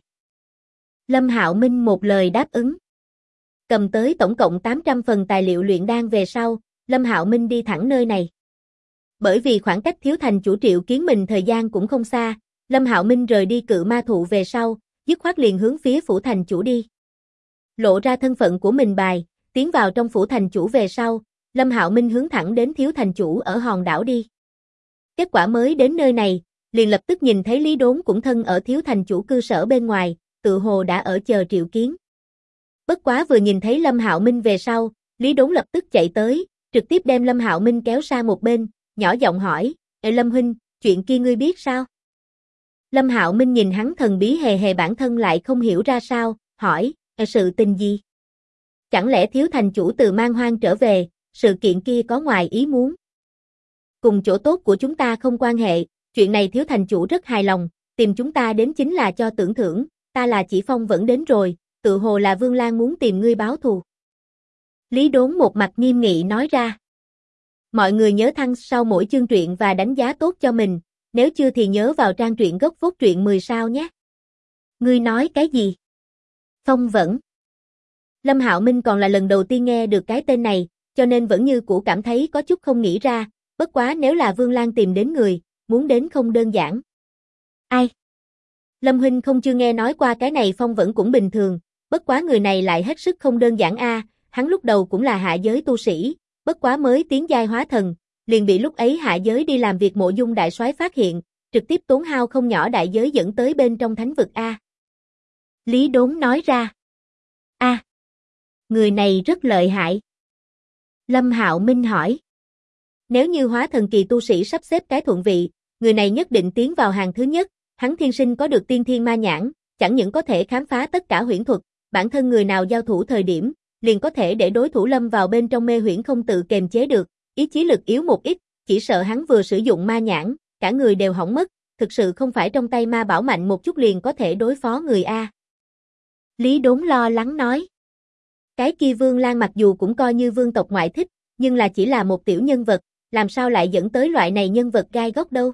Lâm Hạo Minh một lời đáp ứng. Cầm tới tổng cộng 800 phần tài liệu luyện đan về sau, Lâm Hạo Minh đi thẳng nơi này. Bởi vì khoảng cách thiếu thành chủ Triệu Kiến Mình thời gian cũng không xa, Lâm Hạo Minh rời đi Cự Ma Thụ về sau, dứt khoát liền hướng phía phủ thành chủ đi. Lộ ra thân phận của mình bài, tiến vào trong phủ thành chủ về sau, Lâm Hạo Minh hướng thẳng đến thiếu thành chủ ở hòn đảo đi. Kết quả mới đến nơi này, liền lập tức nhìn thấy Lý Đốn cũng thân ở thiếu thành chủ cư sở bên ngoài, tự hồ đã ở chờ Triệu Kiến. Bất quá vừa nhìn thấy Lâm Hạo Minh về sau, Lý Đốn lập tức chạy tới, trực tiếp đem Lâm Hạo Minh kéo sang một bên, nhỏ giọng hỏi, "Ê Lâm huynh, chuyện kia ngươi biết sao?" Lâm Hạo Minh nhìn hắn thần bí hề hề bản thân lại không hiểu ra sao, hỏi, "Sự tình gì? Chẳng lẽ thiếu thành chủ từ Man Hoang trở về, sự kiện kia có ngoài ý muốn? Cùng chỗ tốt của chúng ta không quan hệ, chuyện này thiếu thành chủ rất hài lòng, tìm chúng ta đến chính là cho tưởng thưởng, ta là chỉ phong vẫn đến rồi, tự hồ là Vương Lan muốn tìm ngươi báo thù." Lý Đốn một mặt nghiêm nghị nói ra. Mọi người nhớ thăng sau mỗi chương truyện và đánh giá tốt cho mình, nếu chưa thì nhớ vào trang truyện gốc phốt truyện 10 sao nhé. Ngươi nói cái gì? Phong vẫn. Lâm Hạo Minh còn là lần đầu tiên nghe được cái tên này, cho nên vẫn như cũ cảm thấy có chút không nghĩ ra, bất quá nếu là Vương Lan tìm đến người, muốn đến không đơn giản. Ai? Lâm huynh không chưa nghe nói qua cái này Phong vẫn cũng bình thường, bất quá người này lại hết sức không đơn giản a, hắn lúc đầu cũng là hạ giới tu sĩ, bất quá mới tiến giai hóa thần, liền bị lúc ấy hạ giới đi làm việc Mộ Dung đại soái phát hiện, trực tiếp tốn hao không nhỏ đại giới dẫn tới bên trong thánh vực a. Lý Đốn nói ra. A, người này rất lợi hại. Lâm Hạo Minh hỏi. Nếu như hóa thần kỳ tu sĩ sắp xếp cái thuận vị, người này nhất định tiến vào hàng thứ nhất, hắn thiên sinh có được tiên thiên ma nhãn, chẳng những có thể khám phá tất cả huyễn thuật, bản thân người nào giao thủ thời điểm, liền có thể để đối thủ lâm vào bên trong mê huyễn không tự kềm chế được, ý chí lực yếu một ít, chỉ sợ hắn vừa sử dụng ma nhãn, cả người đều hỏng mất, thực sự không phải trong tay ma bảo mạnh một chút liền có thể đối phó người a. Lý Đốn lo lắng nói. Cái kia Vương Lan mặc dù cũng coi như vương tộc ngoại thích, nhưng là chỉ là một tiểu nhân vật, làm sao lại dẫn tới loại này nhân vật gai góc đâu?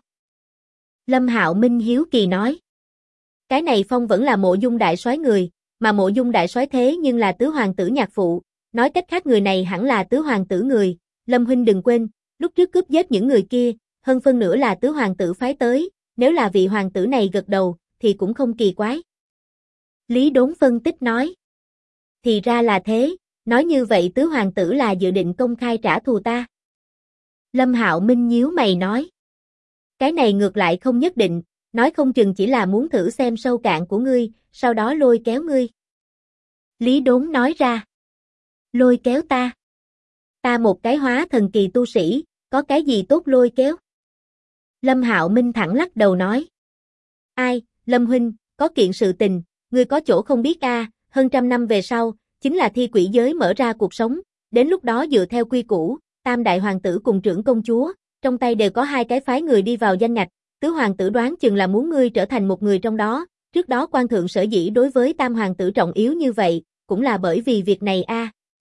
Lâm Hạo Minh hiếu kỳ nói. Cái này Phong vẫn là Mộ Dung đại soái người, mà Mộ Dung đại soái thế nhưng là tứ hoàng tử nhạc phụ, nói cách khác người này hẳn là tứ hoàng tử người, Lâm huynh đừng quên, lúc trước cướp giết những người kia, hơn phân nửa là tứ hoàng tử phái tới, nếu là vị hoàng tử này gật đầu, thì cũng không kỳ quái. Lý Đốn phân tích nói. Thì ra là thế, nói như vậy tứ hoàng tử là dự định công khai trả thù ta. Lâm Hạo Minh nhíu mày nói. Cái này ngược lại không nhất định, nói không chừng chỉ là muốn thử xem sâu cạn của ngươi, sau đó lôi kéo ngươi. Lý Đốn nói ra. Lôi kéo ta? Ta một cái hóa thần kỳ tu sĩ, có cái gì tốt lôi kéo? Lâm Hạo Minh thẳng lắc đầu nói. Ai, Lâm huynh, có kiện sự tình, ngươi có chỗ không biết a, hơn trăm năm về sau, chính là thi quỷ giới mở ra cuộc sống, đến lúc đó dựa theo quy củ, tam đại hoàng tử cùng trưởng công chúa, trong tay đều có 2 cái phái người đi vào danh ngạch, tứ hoàng tử đoán chừng là muốn ngươi trở thành một người trong đó, trước đó quan thượng sở dĩ đối với tam hoàng tử trọng yếu như vậy, cũng là bởi vì việc này a.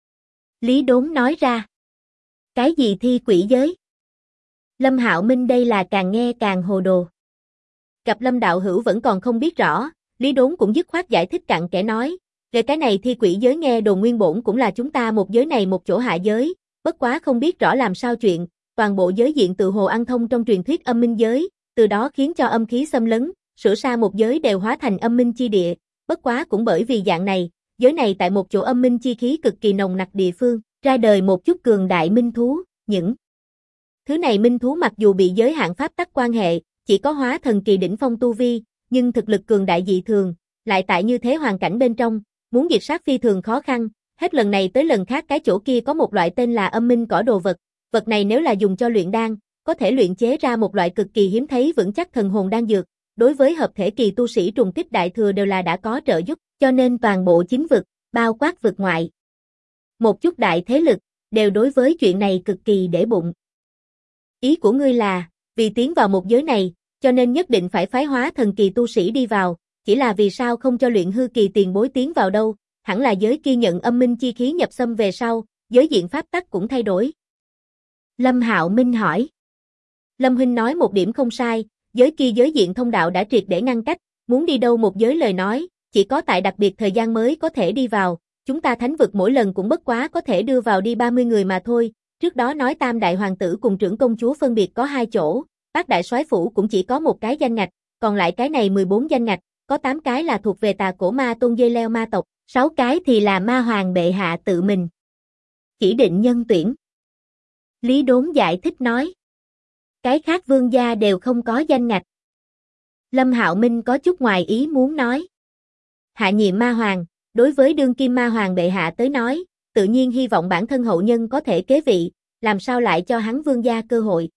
Lý Đốn nói ra. Cái gì thi quỷ giới? Lâm Hạo Minh đây là càng nghe càng hồ đồ. Gặp Lâm đạo hữu vẫn còn không biết rõ, Lý Đốn cũng dứt khoát giải thích cặn kẽ nói, về cái này thi quỷ giới nghe đồn nguyên bổn cũng là chúng ta một giới này một chỗ hạ giới, bất quá không biết rõ làm sao chuyện, toàn bộ giới diện tự hồ ăn thông trong truyền thuyết âm minh giới, từ đó khiến cho âm khí xâm lấn, sửa sa một giới đều hóa thành âm minh chi địa, bất quá cũng bởi vì dạng này, giới này tại một chỗ âm minh chi khí cực kỳ nồng nặc địa phương, ra đời một chút cường đại minh thú, những thứ này minh thú mặc dù bị giới hạn pháp tắc quan hệ, chỉ có hóa thần kỳ đỉnh phong tu vi, nhưng thực lực cường đại dị thường, lại tại như thế hoàn cảnh bên trong, muốn diệt sát phi thường khó khăn, hết lần này tới lần khác cái chỗ kia có một loại tên là âm minh cỏ đồ vật, vật này nếu là dùng cho luyện đan, có thể luyện chế ra một loại cực kỳ hiếm thấy vững chắc thần hồn đan dược, đối với hợp thể kỳ tu sĩ trùng kích đại thừa đều là đã có trợ giúp, cho nên toàn bộ chính vực, bao quát vực ngoại. Một chút đại thế lực, đều đối với chuyện này cực kỳ để bụng. Ý của ngươi là, vì tiến vào một giới này, cho nên nhất định phải phái hóa thần kỳ tu sĩ đi vào, chỉ là vì sao không cho luyện hư kỳ tiền bối tiến vào đâu, hẳn là giới kia nhận âm minh chi khí nhập xâm về sau, giới diện pháp tắc cũng thay đổi. Lâm Hạo Minh hỏi. Lâm huynh nói một điểm không sai, giới kia giới diện thông đạo đã triệt để ngăn cách, muốn đi đâu một giới lời nói, chỉ có tại đặc biệt thời gian mới có thể đi vào, chúng ta thánh vực mỗi lần cũng bất quá có thể đưa vào đi 30 người mà thôi, trước đó nói tam đại hoàng tử cùng trưởng công chúa phân biệt có 2 chỗ, bát đại soái phủ cũng chỉ có một cái danh ngạch, còn lại cái này 14 danh ngạch, có 8 cái là thuộc về tà cổ ma tôn dây leo ma tộc, 6 cái thì là ma hoàng bệ hạ tự mình chỉ định nhân tuyển. Lý Đốn giải thích nói. Cái khác vương gia đều không có danh ngạch. Lâm Hạo Minh có chút ngoài ý muốn nói. Hạ nhiệm ma hoàng, đối với đương kim ma hoàng bệ hạ tới nói, tự nhiên hy vọng bản thân hậu nhân có thể kế vị, làm sao lại cho hắn vương gia cơ hội.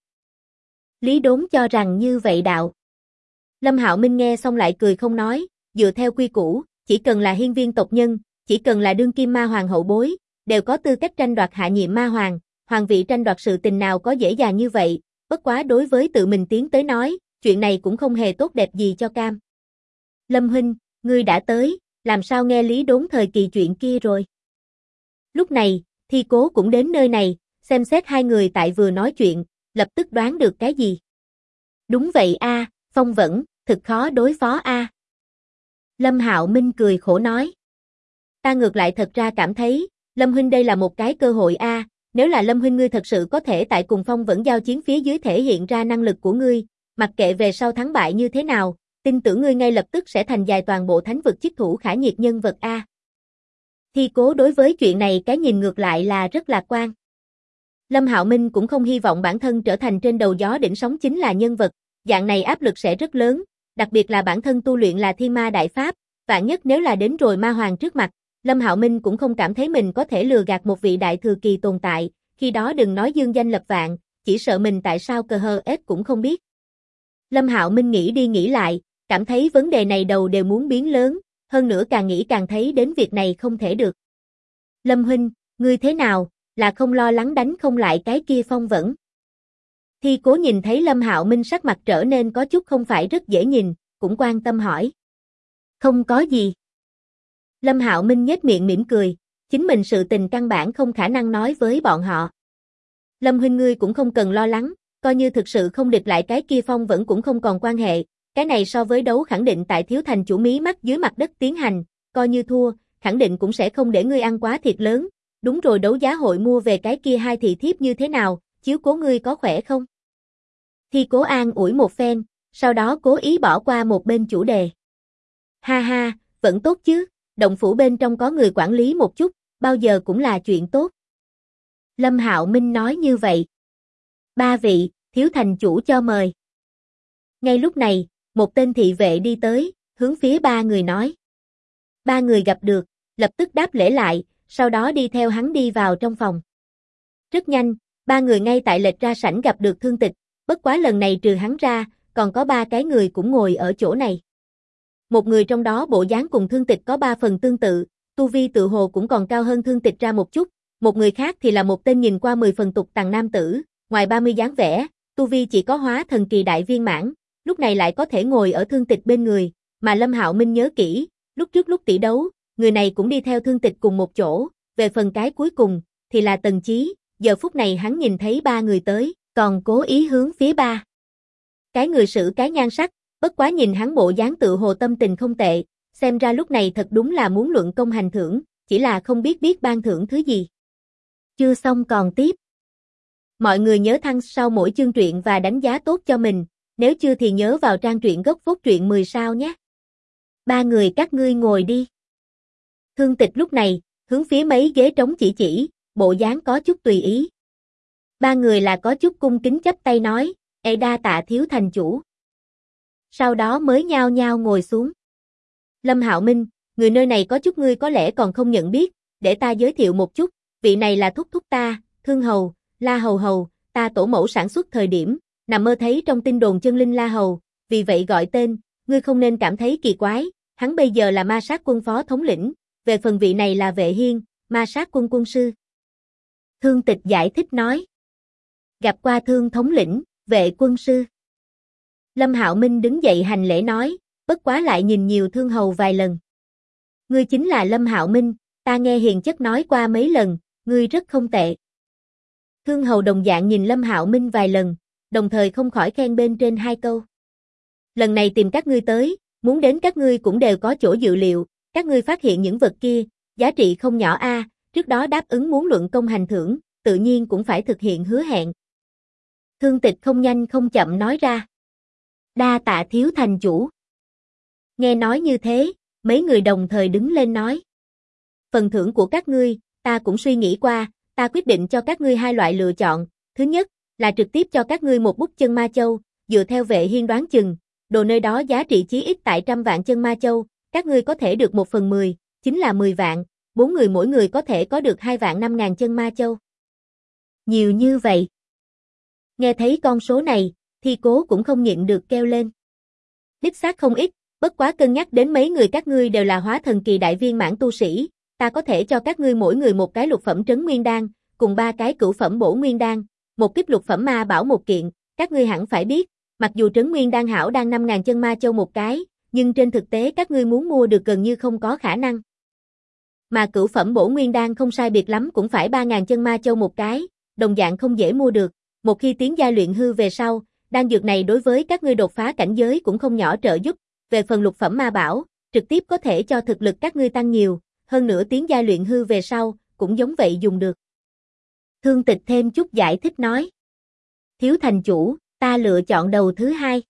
Lý Đốn cho rằng như vậy đạo. Lâm Hạo Minh nghe xong lại cười không nói, dựa theo quy củ, chỉ cần là hiên viên tộc nhân, chỉ cần là đương kim ma hoàng hậu bối, đều có tư cách tranh đoạt hạ nhiệm ma hoàng, hoàng vị tranh đoạt sự tình nào có dễ dàng như vậy, bất quá đối với tự mình tiến tới nói, chuyện này cũng không hề tốt đẹp gì cho cam. Lâm huynh, ngươi đã tới, làm sao nghe Lý Đốn thời kỳ chuyện kia rồi? Lúc này, Thi Cố cũng đến nơi này, xem xét hai người tại vừa nói chuyện, lập tức đoán được cái gì. Đúng vậy a, Phong Vẫn, thực khó đối phó a. Lâm Hạo Minh cười khổ nói. Ta ngược lại thật ra cảm thấy, Lâm huynh đây là một cái cơ hội a, nếu là Lâm huynh ngươi thật sự có thể tại cùng Phong Vẫn giao chiến phía dưới thể hiện ra năng lực của ngươi, mặc kệ về sau thắng bại như thế nào, tin tưởng ngươi ngay lập tức sẽ thành dài toàn bộ thánh vực chiết thủ khả nhiệt nhân vật a. Thi Cố đối với chuyện này cái nhìn ngược lại là rất lạc quan. Lâm Hạo Minh cũng không hy vọng bản thân trở thành trên đầu gió đỉnh sóng chính là nhân vật, dạng này áp lực sẽ rất lớn, đặc biệt là bản thân tu luyện là Thiên Ma Đại Pháp, vạn nhất nếu là đến rồi ma hoàng trước mặt, Lâm Hạo Minh cũng không cảm thấy mình có thể lừa gạt một vị đại thừa kỳ tồn tại, khi đó đừng nói dương danh lập vạn, chỉ sợ mình tại sao cờ hờ ết cũng không biết. Lâm Hạo Minh nghĩ đi nghĩ lại, cảm thấy vấn đề này đầu đều muốn biến lớn, hơn nữa càng nghĩ càng thấy đến việc này không thể được. Lâm huynh, ngươi thế nào, là không lo lắng đánh không lại cái kia Phong Vẫn? Thi Cố nhìn thấy Lâm Hạo Minh sắc mặt trở nên có chút không phải rất dễ nhìn, cũng quan tâm hỏi. Không có gì. Lâm Hạo Minh nhếch miệng mỉm cười, chính mình sự tình căn bản không khả năng nói với bọn họ. Lâm huynh ngươi cũng không cần lo lắng, coi như thực sự không địch lại cái kia Phong Vẫn cũng không còn quan hệ, cái này so với đấu khẳng định tại thiếu thành chủ mí mắt dưới mặt đất tiến hành, coi như thua, khẳng định cũng sẽ không để ngươi ăn quá thiệt lớn. Đúng rồi, đấu giá hội mua về cái kia hai thị thiếp như thế nào, chiếu cố ngươi có khỏe không? Thi Cố an ủi một phen, sau đó cố ý bỏ qua một bên chủ đề. Ha ha, vẫn tốt chứ, động phủ bên trong có người quản lý một chút, bao giờ cũng là chuyện tốt. Lâm Hạo Minh nói như vậy. Ba vị, thiếu thành chủ cho mời. Ngay lúc này, một tên thị vệ đi tới, hướng phía ba người nói. Ba người gặp được, lập tức đáp lễ lại, sau đó đi theo hắn đi vào trong phòng. Rất nhanh, ba người ngay tại lệch ra sảnh gặp được Thương Tịch, bất quá lần này trừ hắn ra, còn có ba cái người cũng ngồi ở chỗ này. Một người trong đó bộ dáng cùng Thương Tịch có 3 phần tương tự, tu vi tự hồ cũng còn cao hơn Thương Tịch ra một chút, một người khác thì là một tên nhìn qua 10 phần tục tằng nam tử, ngoài 30 dáng vẻ, tu vi chỉ có hóa thần kỳ đại viên mãn, lúc này lại có thể ngồi ở Thương Tịch bên người, mà Lâm Hạo Minh nhớ kỹ, lúc trước lúc tỷ đấu, người này cũng đi theo Thương Tịch cùng một chỗ, về phần cái cuối cùng, thì là Tần Chí, giờ phút này hắn nhìn thấy ba người tới, còn cố ý hướng phía ba. Cái người xử cái nhan sắc, bất quá nhìn hắn bộ dáng tự hồ tâm tình không tệ, xem ra lúc này thật đúng là muốn luận công hành thưởng, chỉ là không biết ban thưởng thứ gì. Chưa xong còn tiếp. Mọi người nhớ thăng sau mỗi chương truyện và đánh giá tốt cho mình, nếu chưa thì nhớ vào trang truyện gốc phốt truyện 10 sao nhé. Ba người các ngươi ngồi đi. Thương Tịch lúc này, hướng phía mấy ghế trống chỉ, bộ dáng có chút tùy ý. Ba người là có chút cung kính chắp tay nói, đa tạ thiếu thành chủ. Sau đó mới nhao nhao ngồi xuống. Lâm Hạo Minh, người nơi này có chút ngươi có lẽ còn không nhận biết, để ta giới thiệu một chút, vị này là thúc thúc ta, Thương Hầu, La Hầu Hầu, ta tổ mẫu sản xuất thời điểm, nằm mơ thấy trong tin đồn chân linh La Hầu, vì vậy gọi tên, ngươi không nên cảm thấy kỳ quái, hắn bây giờ là ma sát quân phó thống lĩnh, về phần vị này là Vệ Hiên, ma sát quân quân sư. Thương Tịch giải thích nói. Gặp qua Thương thống lĩnh, Vệ quân sư. Lâm Hạo Minh đứng dậy hành lễ nói, bất quá lại nhìn nhiều Thương Hầu vài lần. Ngươi chính là Lâm Hạo Minh, ta nghe hiền chất nói qua mấy lần, ngươi rất không tệ. Thương Hầu đồng dạng nhìn Lâm Hạo Minh vài lần, đồng thời không khỏi khen bên trên hai câu. Lần này tìm các ngươi tới, muốn đến các ngươi cũng đều có chỗ dự liệu, các ngươi phát hiện những vật kia, giá trị không nhỏ a, trước đó đáp ứng muốn luận công hành thưởng, tự nhiên cũng phải thực hiện hứa hẹn. Thương Tịch không nhanh không chậm nói ra. Đa tạ thiếu thành chủ. Nghe nói như thế, mấy người đồng thời đứng lên nói. Phần thưởng của các ngươi, ta cũng suy nghĩ qua, ta quyết định cho các ngươi hai loại lựa chọn, thứ nhất, là trực tiếp cho các ngươi một bút chân ma châu, dựa theo Vệ Hiên đoán chừng, đồ nơi đó giá trị chí ít tại 100 vạn chân ma châu, các ngươi có thể được 1/10, chính là 10 vạn, 4 người mỗi người có thể có được 2 vạn 5.000 chân ma châu. Nhiều như vậy. Nghe thấy con số này, Thi Cố cũng không nhịn được kêu lên. Đích xác không ít, bất quá cân nhắc đến mấy người các ngươi đều là hóa thần kỳ đại viên mãn tu sĩ, ta có thể cho các ngươi mỗi người một cái lục phẩm trấn nguyên đan, cùng 3 cái cửu phẩm bổ nguyên đan, một kíp lục phẩm ma bảo một kiện, các ngươi hẳn phải biết, mặc dù trấn nguyên đan hảo đang 5.000 chân ma châu một cái, nhưng trên thực tế các ngươi muốn mua được gần như không có khả năng. Mà cửu phẩm bổ nguyên đan không sai biệt lắm cũng phải 3.000 chân ma châu một cái, đồng dạng không dễ mua được, một khi tiến giai luyện hư về sau, đan dược này đối với các ngươi đột phá cảnh giới cũng không nhỏ trợ giúp, về phần lục phẩm ma bảo, trực tiếp có thể cho thực lực các ngươi tăng nhiều, hơn nữa tiến giai luyện hư về sau, cũng giống vậy dùng được. Thương Tịch thêm chút giải thích nói. Thiếu thành chủ, ta lựa chọn đầu thứ hai.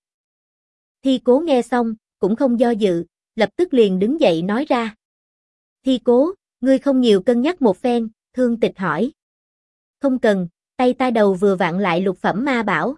Thi Cố nghe xong, cũng không do dự, lập tức liền đứng dậy nói ra. Thi Cố, ngươi không nhiều cân nhắc một phen, Thương Tịch hỏi. Không cần, tay ta đầu vừa vặn lại lục phẩm ma bảo.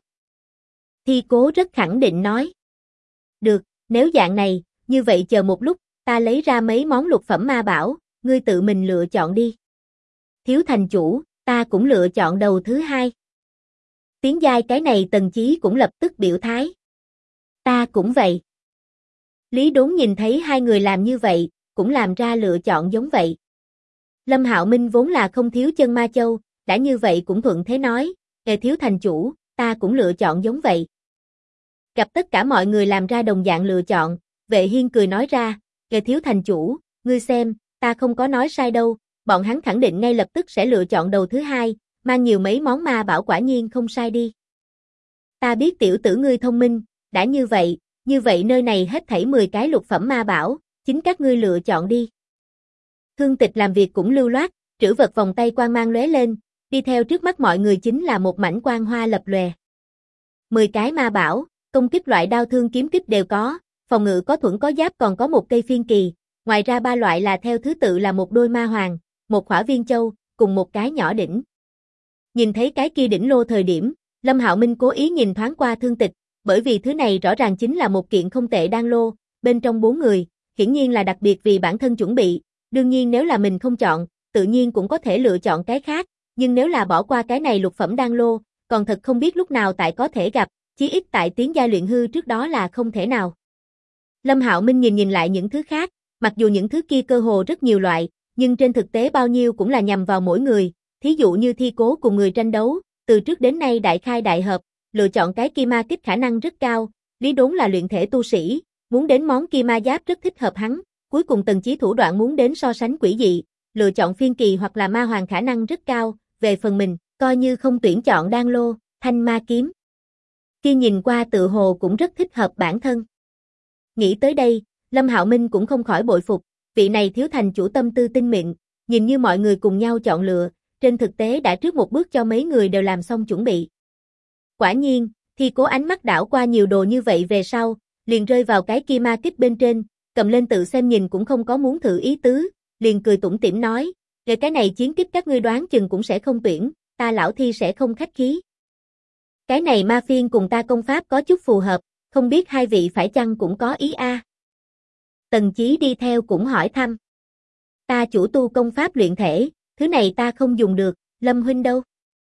Thi Cố rất khẳng định nói. Được, nếu dạng này, như vậy chờ một lúc, ta lấy ra mấy món lục phẩm ma bảo, ngươi tự mình lựa chọn đi. Thiếu thành chủ, ta cũng lựa chọn đầu thứ hai. Tiến giai cái này Tần Chí cũng lập tức biểu thái. Ta cũng vậy. Lý Đốn nhìn thấy hai người làm như vậy, cũng làm ra lựa chọn giống vậy. Lâm Hạo Minh vốn là không thiếu chân ma châu, đã như vậy cũng thuận thế nói, thiếu thành chủ, ta cũng lựa chọn giống vậy. Gặp tất cả mọi người làm ra đồng dạng lựa chọn, Vệ Hiên cười nói ra, thiếu thành chủ, ngươi xem, ta không có nói sai đâu, bọn hắn khẳng định ngay lập tức sẽ lựa chọn đầu thứ hai, mang nhiều mấy món ma bảo quả nhiên không sai đi. Ta biết tiểu tử ngươi thông minh, đã như vậy nơi này hết thảy 10 cái lục phẩm ma bảo, chính các ngươi lựa chọn đi. Thương Tịch làm việc cũng lưu loát, trữ vật vòng tay quang mang lóe lên, đi theo trước mắt mọi người chính là một mảnh quang hoa lập lòe. 10 cái ma bảo, công kích loại đao thương kiếm kích đều có, phòng ngự có thuẫn có giáp còn có một cây phiên kỳ, ngoài ra 3 loại là theo thứ tự là một đôi ma hoàng, một khỏa viên châu, cùng một cái nhỏ đỉnh. Nhìn thấy cái kia đỉnh lô thời điểm, Lâm Hạo Minh cố ý nhìn thoáng qua Thương Tịch, bởi vì thứ này rõ ràng chính là một kiện không tệ đan lô, bên trong 4 người, hiển nhiên là đặc biệt vì bản thân chuẩn bị, đương nhiên nếu là mình không chọn, tự nhiên cũng có thể lựa chọn cái khác, nhưng nếu là bỏ qua cái này lục phẩm đan lô, còn thật không biết lúc nào tại có thể gặp, chí ít tại tiến giai luyện hư trước đó là không thể nào. Lâm Hạo Minh nhìn lại những thứ khác, mặc dù những thứ kia cơ hồ rất nhiều loại, nhưng trên thực tế bao nhiêu cũng là nhằm vào mỗi người, thí dụ như Thi Cố cùng người tranh đấu, từ trước đến nay đại khai đại hợp, lựa chọn cái kim ma kích khả năng rất cao, Lý Đốn là luyện thể tu sĩ, muốn đến món kim ma giáp rất thích hợp hắn, cuối cùng Tần Chí thủ đoạn muốn đến so sánh quỷ dị, lựa chọn phiên kỳ hoặc là ma hoàng khả năng rất cao, về phần mình, coi như không tuyển chọn đan lô, thanh ma kiếm. Khi nhìn qua tự hồ cũng rất thích hợp bản thân. Nghĩ tới đây, Lâm Hạo Minh cũng không khỏi bội phục, vị này thiếu thành chủ tâm tư tinh mịn, nhìn như mọi người cùng nhau chọn lựa, trên thực tế đã trước một bước cho mấy người đều làm xong chuẩn bị. Quả nhiên, thì cố ánh mắt đảo qua nhiều đồ như vậy về sau, liền rơi vào cái kia ma kích bên trên, cầm lên tự xem nhìn cũng không có muốn thử ý tứ, liền cười tủm tỉm nói, về cái này chiến kích các ngươi đoán chừng cũng sẽ không tuyển, ta lão thi sẽ không khách khí. Cái này ma phiên cùng ta công pháp có chút phù hợp, không biết hai vị phải chăng cũng có ý a? Tần Chí đi theo cũng hỏi thăm. Ta chủ tu công pháp luyện thể, thứ này ta không dùng được, Lâm huynh đâu?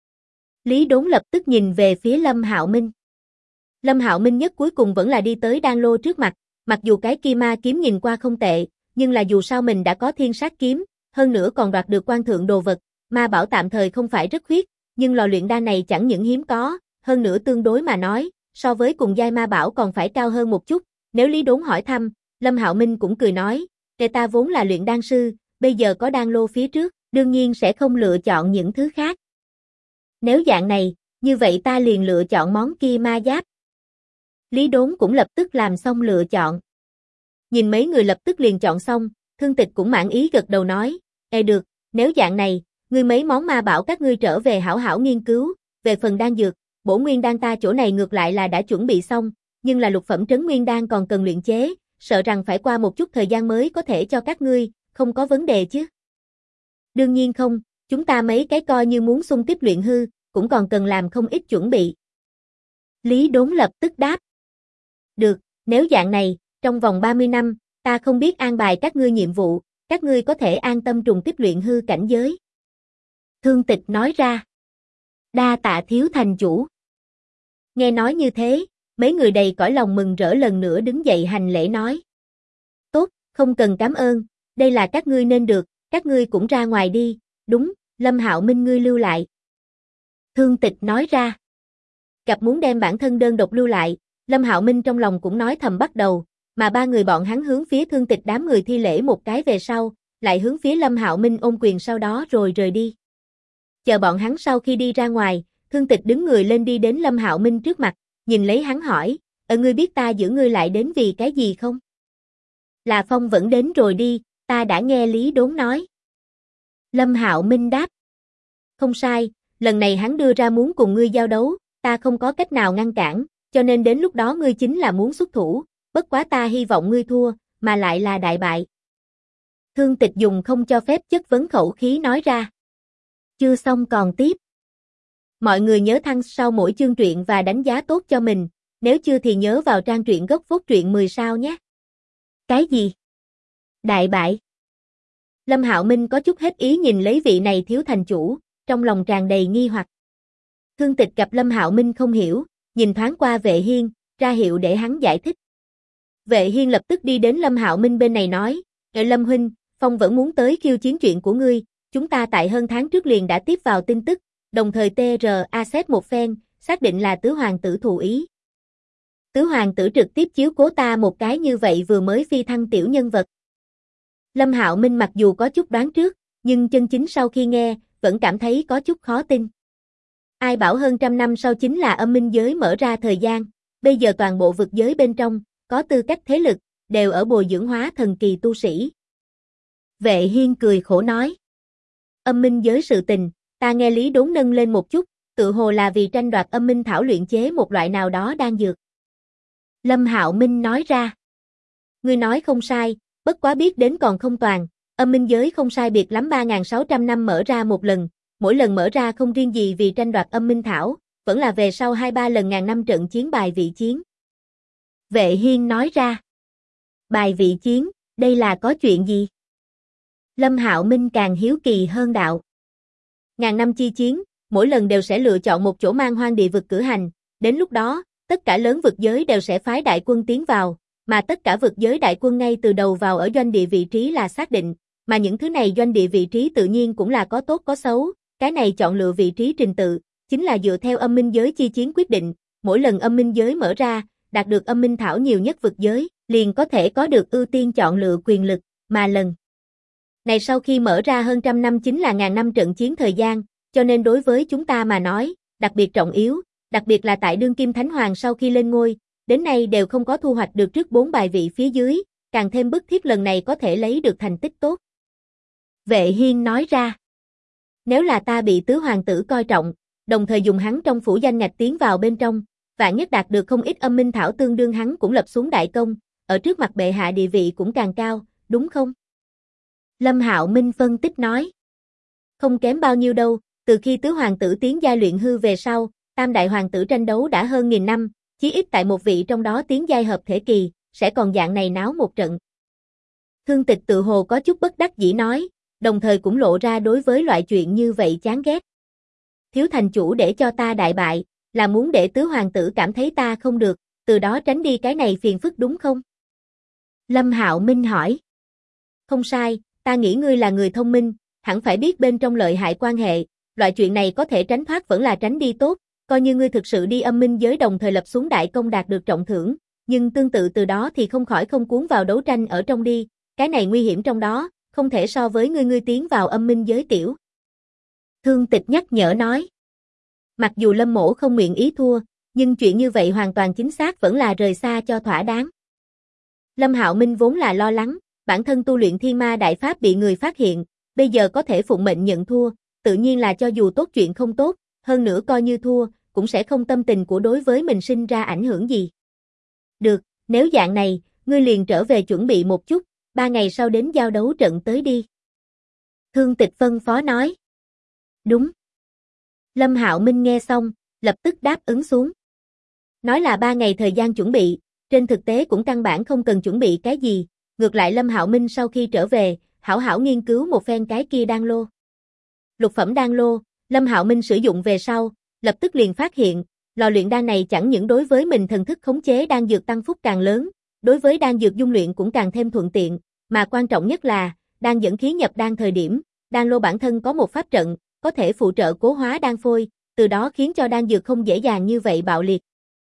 Lý Đốn lập tức nhìn về phía Lâm Hạo Minh. Lâm Hạo Minh nhất cuối cùng vẫn là đi tới đan lô trước mặt, mặc dù cái kia ma kiếm nhìn qua không tệ, nhưng là dù sao mình đã có thiên sát kiếm, hơn nữa còn đoạt được quan thượng đồ vật, ma bảo tạm thời không phải rất khuyết, nhưng lò luyện đan này chẳng những hiếm có, hơn nữa tương đối mà nói, so với cùng giai ma bảo còn phải cao hơn một chút. Nếu Lý Đốn hỏi thăm, Lâm Hạo Minh cũng cười nói, ta vốn là luyện đan sư, bây giờ có đan lô phía trước, đương nhiên sẽ không lựa chọn những thứ khác. Nếu dạng này, như vậy ta liền lựa chọn món kia ma giáp. Lý Đốn cũng lập tức làm xong lựa chọn. Nhìn mấy người lập tức liền chọn xong, Thương Tịch cũng mãn ý gật đầu nói, được, nếu dạng này, ngươi mấy món ma bảo các ngươi trở về hảo hảo nghiên cứu, về phần đan dược, bổ nguyên đan ta chỗ này ngược lại là đã chuẩn bị xong, nhưng là lục phẩm trấn nguyên đan còn cần luyện chế, sợ rằng phải qua một chút thời gian mới có thể cho các ngươi, không có vấn đề chứ? Đương nhiên không, chúng ta mấy cái coi như muốn xung kích luyện hư, cũng còn cần làm không ít chuẩn bị. Lý Đốn lập tức đáp. Được, nếu dạng này, trong vòng 30 năm, ta không biết an bài các ngươi nhiệm vụ, các ngươi có thể an tâm trùng kích luyện hư cảnh giới. Thương Tịch nói ra. Đa tạ thiếu thành chủ. Nghe nói như thế, mấy người đầy cõi lòng mừng rỡ lần nữa đứng dậy hành lễ nói. Tốt, không cần cảm ơn, đây là các ngươi nên được, các ngươi cũng ra ngoài đi, đúng, Lâm Hạo Minh ngươi lưu lại. Thương Tịch nói ra. Gặp muốn đem bản thân đơn độc lưu lại, Lâm Hạo Minh trong lòng cũng nói thầm bắt đầu, mà ba người bọn hắn hướng phía Thương Tịch đám người thi lễ một cái về sau, lại hướng phía Lâm Hạo Minh ôm quyền sau đó rồi rời đi. Chờ bọn hắn sau khi đi ra ngoài, Thương Tịch đứng người lên đi đến Lâm Hạo Minh trước mặt, nhìn lấy hắn hỏi, ngươi biết ta giữ ngươi lại đến vì cái gì không? Là Phong vẫn đến rồi đi, ta đã nghe Lý Đốn nói. Lâm Hạo Minh đáp. Không sai, lần này hắn đưa ra muốn cùng ngươi giao đấu, ta không có cách nào ngăn cản, cho nên đến lúc đó ngươi chính là muốn xuất thủ, bất quá ta hy vọng ngươi thua, mà lại là đại bại. Thương Tịch dùng không cho phép chất vấn khẩu khí nói ra. Chưa xong còn tiếp. Mọi người nhớ thăng sau mỗi chương truyện và đánh giá tốt cho mình, nếu chưa thì nhớ vào trang truyện gốc phốt truyện 10 sao nhé. Cái gì? Đại bại. Lâm Hạo Minh có chút hết ý nhìn lấy vị này thiếu thành chủ, trong lòng tràn đầy nghi hoặc. Thương Tịch gặp Lâm Hạo Minh không hiểu, nhìn thoáng qua Vệ Hiên, ra hiệu để hắn giải thích. Vệ Hiên lập tức đi đến Lâm Hạo Minh bên này nói, Lâm huynh, Phong vẫn muốn tới khiêu chiến chuyện của ngươi, chúng ta tại hơn tháng trước liền đã tiếp vào tin tức, đồng thời TRA xét một phen, xác định là tứ hoàng tử thụ ý. Tứ hoàng tử trực tiếp chiếu cố ta một cái như vậy vừa mới phi thăng tiểu nhân vật. Lâm Hạo Minh mặc dù có chút đoán trước, nhưng chân chính sau khi nghe, vẫn cảm thấy có chút khó tin. Ai bảo hơn trăm năm sau chính là âm minh giới mở ra thời gian, bây giờ toàn bộ vực giới bên trong, có tư cách thế lực, đều ở bồi dưỡng hóa thần kỳ tu sĩ. Vệ Hiên cười khổ nói. Âm minh giới sự tình, ta nghe Lý Đốn nâng lên một chút, tự hồ là vì tranh đoạt âm minh thảo luyện chế một loại nào đó đan dược. Lâm Hạo Minh nói ra. Ngươi nói không sai, bất quá biết đến còn không toàn, âm minh giới không sai biệt lắm 3.600 năm mở ra một lần, mỗi lần mở ra không riêng gì vì tranh đoạt âm minh thảo, vẫn là về sau 2-3 lần ngàn năm trận chiến bài vị chiến. Vệ Hiên nói ra. Bài vị chiến, đây là có chuyện gì? Lâm Hạo Minh càng hiếu kỳ hơn đạo. Ngàn năm chi chiến, mỗi lần đều sẽ lựa chọn một chỗ man hoang địa vực cử hành, đến lúc đó, tất cả lớn vực giới đều sẽ phái đại quân tiến vào, mà tất cả vực giới đại quân ngay từ đầu vào ở doanh địa vị trí là xác định, mà những thứ này doanh địa vị trí tự nhiên cũng là có tốt có xấu, cái này chọn lựa vị trí trình tự, chính là dựa theo âm minh giới chi chiến quyết định, mỗi lần âm minh giới mở ra, đạt được âm minh thảo nhiều nhất vực giới, liền có thể có được ưu tiên chọn lựa quyền lực, mà lần Này sau khi mở ra hơn trăm năm chính là ngàn năm trận chiến thời gian, cho nên đối với chúng ta mà nói, đặc biệt trọng yếu, đặc biệt là tại đương kim thánh hoàng sau khi lên ngôi, đến nay đều không có thu hoạch được trước 4 bài vị phía dưới, càng thêm bức thiết lần này có thể lấy được thành tích tốt. Vệ Hiên nói ra, nếu là ta bị tứ hoàng tử coi trọng, đồng thời dùng hắn trong phủ danh ngạch tiến vào bên trong, vạn nhất đạt được không ít âm minh thảo tương đương hắn cũng lập xuống đại công, ở trước mặt bệ hạ địa vị cũng càng cao, đúng không? Lâm Hạo Minh phân tích nói, không kém bao nhiêu đâu, từ khi tứ hoàng tử tiến giai luyện hư về sau, tam đại hoàng tử tranh đấu đã hơn 1000 năm, chí ít tại một vị trong đó tiến giai hợp thể kỳ, sẽ còn dạng này náo một trận. Thương Tịch tự hồ có chút bất đắc dĩ nói, đồng thời cũng lộ ra đối với loại chuyện như vậy chán ghét. Thiếu thành chủ để cho ta đại bại, là muốn để tứ hoàng tử cảm thấy ta không được, từ đó tránh đi cái này phiền phức đúng không? Lâm Hạo Minh hỏi. Không sai, ta nghĩ ngươi là người thông minh, hẳn phải biết bên trong lợi hại quan hệ, loại chuyện này có thể tránh thoát vẫn là tránh đi tốt, coi như ngươi thực sự đi âm minh giới đồng thời lập xuống đại công đạt được trọng thưởng, nhưng tương tự từ đó thì không khỏi không cuốn vào đấu tranh ở trong đi, cái này nguy hiểm trong đó, không thể so với ngươi tiến vào âm minh giới tiểu. Thương Tịch nhắc nhở nói. Mặc dù Lâm Mỗ không nguyện ý thua, nhưng chuyện như vậy hoàn toàn chính xác vẫn là rời xa cho thỏa đáng. Lâm Hạo Minh vốn là lo lắng, bản thân tu luyện Thiên Ma Đại Pháp bị người phát hiện, bây giờ có thể phụng mệnh nhận thua, tự nhiên là cho dù tốt chuyện không tốt, hơn nữa coi như thua, cũng sẽ không tâm tình của đối với mình sinh ra ảnh hưởng gì. Được, nếu dạng này, ngươi liền trở về chuẩn bị một chút, 3 ngày sau đến giao đấu trận tới đi. Thương Tịch phân phó nói. Đúng. Lâm Hạo Minh nghe xong, lập tức đáp ứng xuống. Nói là 3 ngày thời gian chuẩn bị, trên thực tế cũng căn bản không cần chuẩn bị cái gì, ngược lại Lâm Hạo Minh sau khi trở về, hảo hảo nghiên cứu một phen cái kia đan lô. Lục phẩm đan lô, Lâm Hạo Minh sử dụng về sau, lập tức liền phát hiện, lò luyện đan này chẳng những đối với mình thần thức khống chế đan dược tăng phúc càng lớn, đối với đan dược dung luyện cũng càng thêm thuận tiện, mà quan trọng nhất là, đan dẫn khí nhập đan thời điểm, đan lô bản thân có một pháp trận, có thể phụ trợ cố hóa đan phôi, từ đó khiến cho đan dược không dễ dàng như vậy bạo liệt.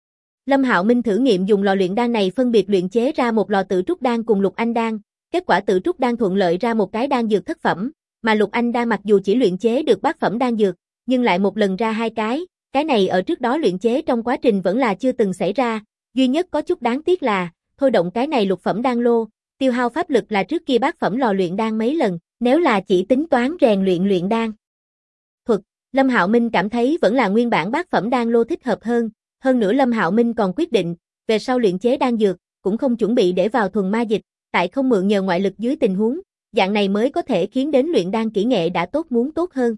Lâm Hạo Minh thử nghiệm dùng lò luyện đan này phân biệt luyện chế ra một lò tự trúc đan cùng lục anh đan, kết quả tự trúc đan thuận lợi ra một cái đan dược thất phẩm, mà lục anh đan mặc dù chỉ luyện chế được bát phẩm đan dược, nhưng lại một lần ra 2 cái này ở trước đó luyện chế trong quá trình vẫn là chưa từng xảy ra, duy nhất có chút đáng tiếc là, thôi động cái này lục phẩm đan lô, tiêu hao pháp lực là trước kia bát phẩm lò luyện đan mấy lần, nếu là chỉ tính toán rèn luyện đan thuật, Lâm Hạo Minh cảm thấy vẫn là nguyên bản bát phẩm đan lô thích hợp hơn nữa Lâm Hạo Minh còn quyết định, về sau luyện chế đan dược, cũng không chuẩn bị để vào thuần ma dịch, tại không mượn nhờ ngoại lực dưới tình huống, dạng này mới có thể khiến đến luyện đan kỹ nghệ đã tốt muốn tốt hơn.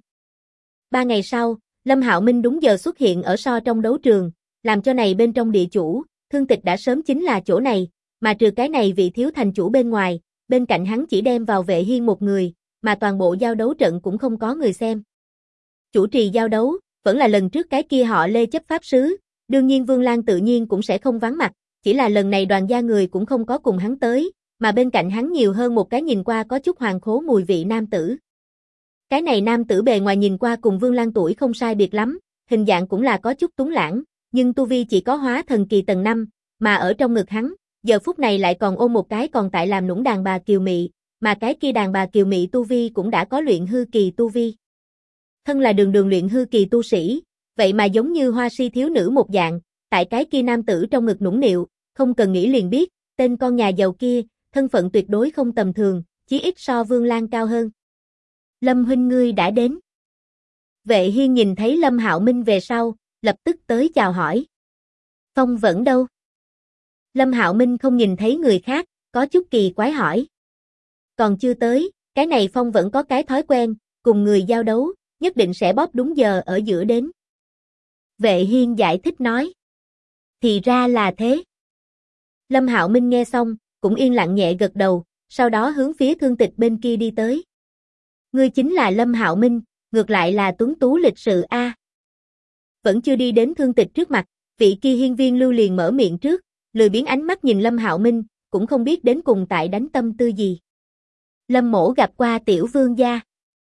3 ngày sau, Lâm Hạo Minh đúng giờ xuất hiện ở so trong đấu trường, làm cho này bên trong địa chủ, Thương Tịch đã sớm chính là chỗ này, mà trừ cái này vị thiếu thành chủ bên ngoài, bên cạnh hắn chỉ đem vào Vệ Hiên một người, mà toàn bộ giao đấu trận cũng không có người xem. Chủ trì giao đấu, vẫn là lần trước cái kia họ Lê chấp pháp sứ, đương nhiên Vương Lan tự nhiên cũng sẽ không vắng mặt, chỉ là lần này đoàn gia người cũng không có cùng hắn tới, mà bên cạnh hắn nhiều hơn một cái nhìn qua có chút hoàng khố mùi vị nam tử. Cái này nam tử bề ngoài nhìn qua cùng Vương Lan tuổi không sai biệt lắm, hình dạng cũng là có chút túng lãng, nhưng tu vi chỉ có hóa thần kỳ tầng 5, mà ở trong ngực hắn, giờ phút này lại còn ôm một cái còn tại làm nũng đàn bà kiều mị, mà cái kia đàn bà kiều mị tu vi cũng đã có luyện hư kỳ tu vi. Thân là đường luyện hư kỳ tu sĩ, vậy mà giống như hoa si thiếu nữ một dạng, tại cái kia nam tử trong ngực nũng nịu, không cần nghĩ liền biết, tên con nhà giàu kia, thân phận tuyệt đối không tầm thường, chí ít so Vương Lan cao hơn. Lâm huynh ngươi đã đến. Vệ Hiên nhìn thấy Lâm Hạo Minh về sau, lập tức tới chào hỏi. Phong Vẫn đâu? Lâm Hạo Minh không nhìn thấy người khác, có chút kỳ quái hỏi. Còn chưa tới, cái này Phong Vẫn có cái thói quen, cùng người giao đấu, nhất định sẽ bóp đúng giờ ở giữa đến. Vệ Hiên giải thích nói. Thì ra là thế. Lâm Hạo Minh nghe xong, cũng yên lặng nhẹ gật đầu, sau đó hướng phía Thương Tịch bên kia đi tới. Ngươi chính là Lâm Hạo Minh, ngược lại là tuấn tú lịch sự a. Vẫn chưa đi đến Thương Tịch trước mặt, vị kia hiên viên lưu liền mở miệng trước, lười biếng ánh mắt nhìn Lâm Hạo Minh, cũng không biết đến cùng tại đánh tâm tư gì. Lâm mỗ gặp qua tiểu vương gia.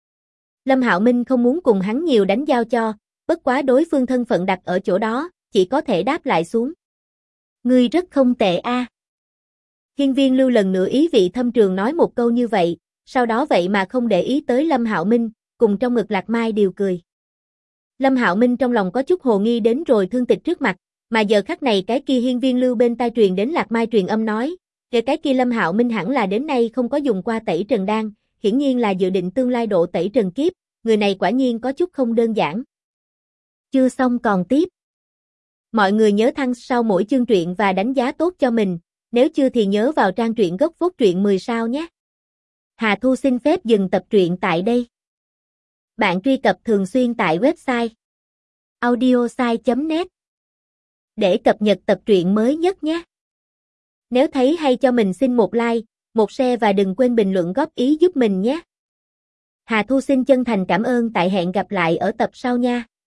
Lâm Hạo Minh không muốn cùng hắn nhiều đánh giao cho, bất quá đối phương thân phận đặt ở chỗ đó, chỉ có thể đáp lại xuống. Ngươi rất không tệ a. Hiên viên lưu lần nữa ý vị thâm trường nói một câu như vậy, sau đó vậy mà không để ý tới Lâm Hạo Minh, cùng trong ngực Lạc Mai đều cười. Lâm Hạo Minh trong lòng có chút hồ nghi đến rồi Thương Tịch trước mặt, mà giờ khắc này cái kia hiên viên lưu bên tai truyền đến Lạc Mai truyền âm nói, kể cái kia Lâm Hạo Minh hẳn là đến nay không có dùng qua tẩy trần đan, hiển nhiên là dự định tương lai độ tẩy trần kiếp, người này quả nhiên có chút không đơn giản. Chưa xong còn tiếp. Mọi người nhớ thăng sau mỗi chương truyện và đánh giá tốt cho mình, nếu chưa thì nhớ vào trang truyện gốc Vốt Truyện 10 sao nhé. Hà Thu xin phép dừng tập truyện tại đây. Bạn truy cập thường xuyên tại website audiosai.net để cập nhật tập truyện mới nhất nhé. Nếu thấy hay cho mình xin một like, một share và đừng quên bình luận góp ý giúp mình nhé. Hà Thu xin chân thành cảm ơn, tại hẹn gặp lại ở tập sau nha.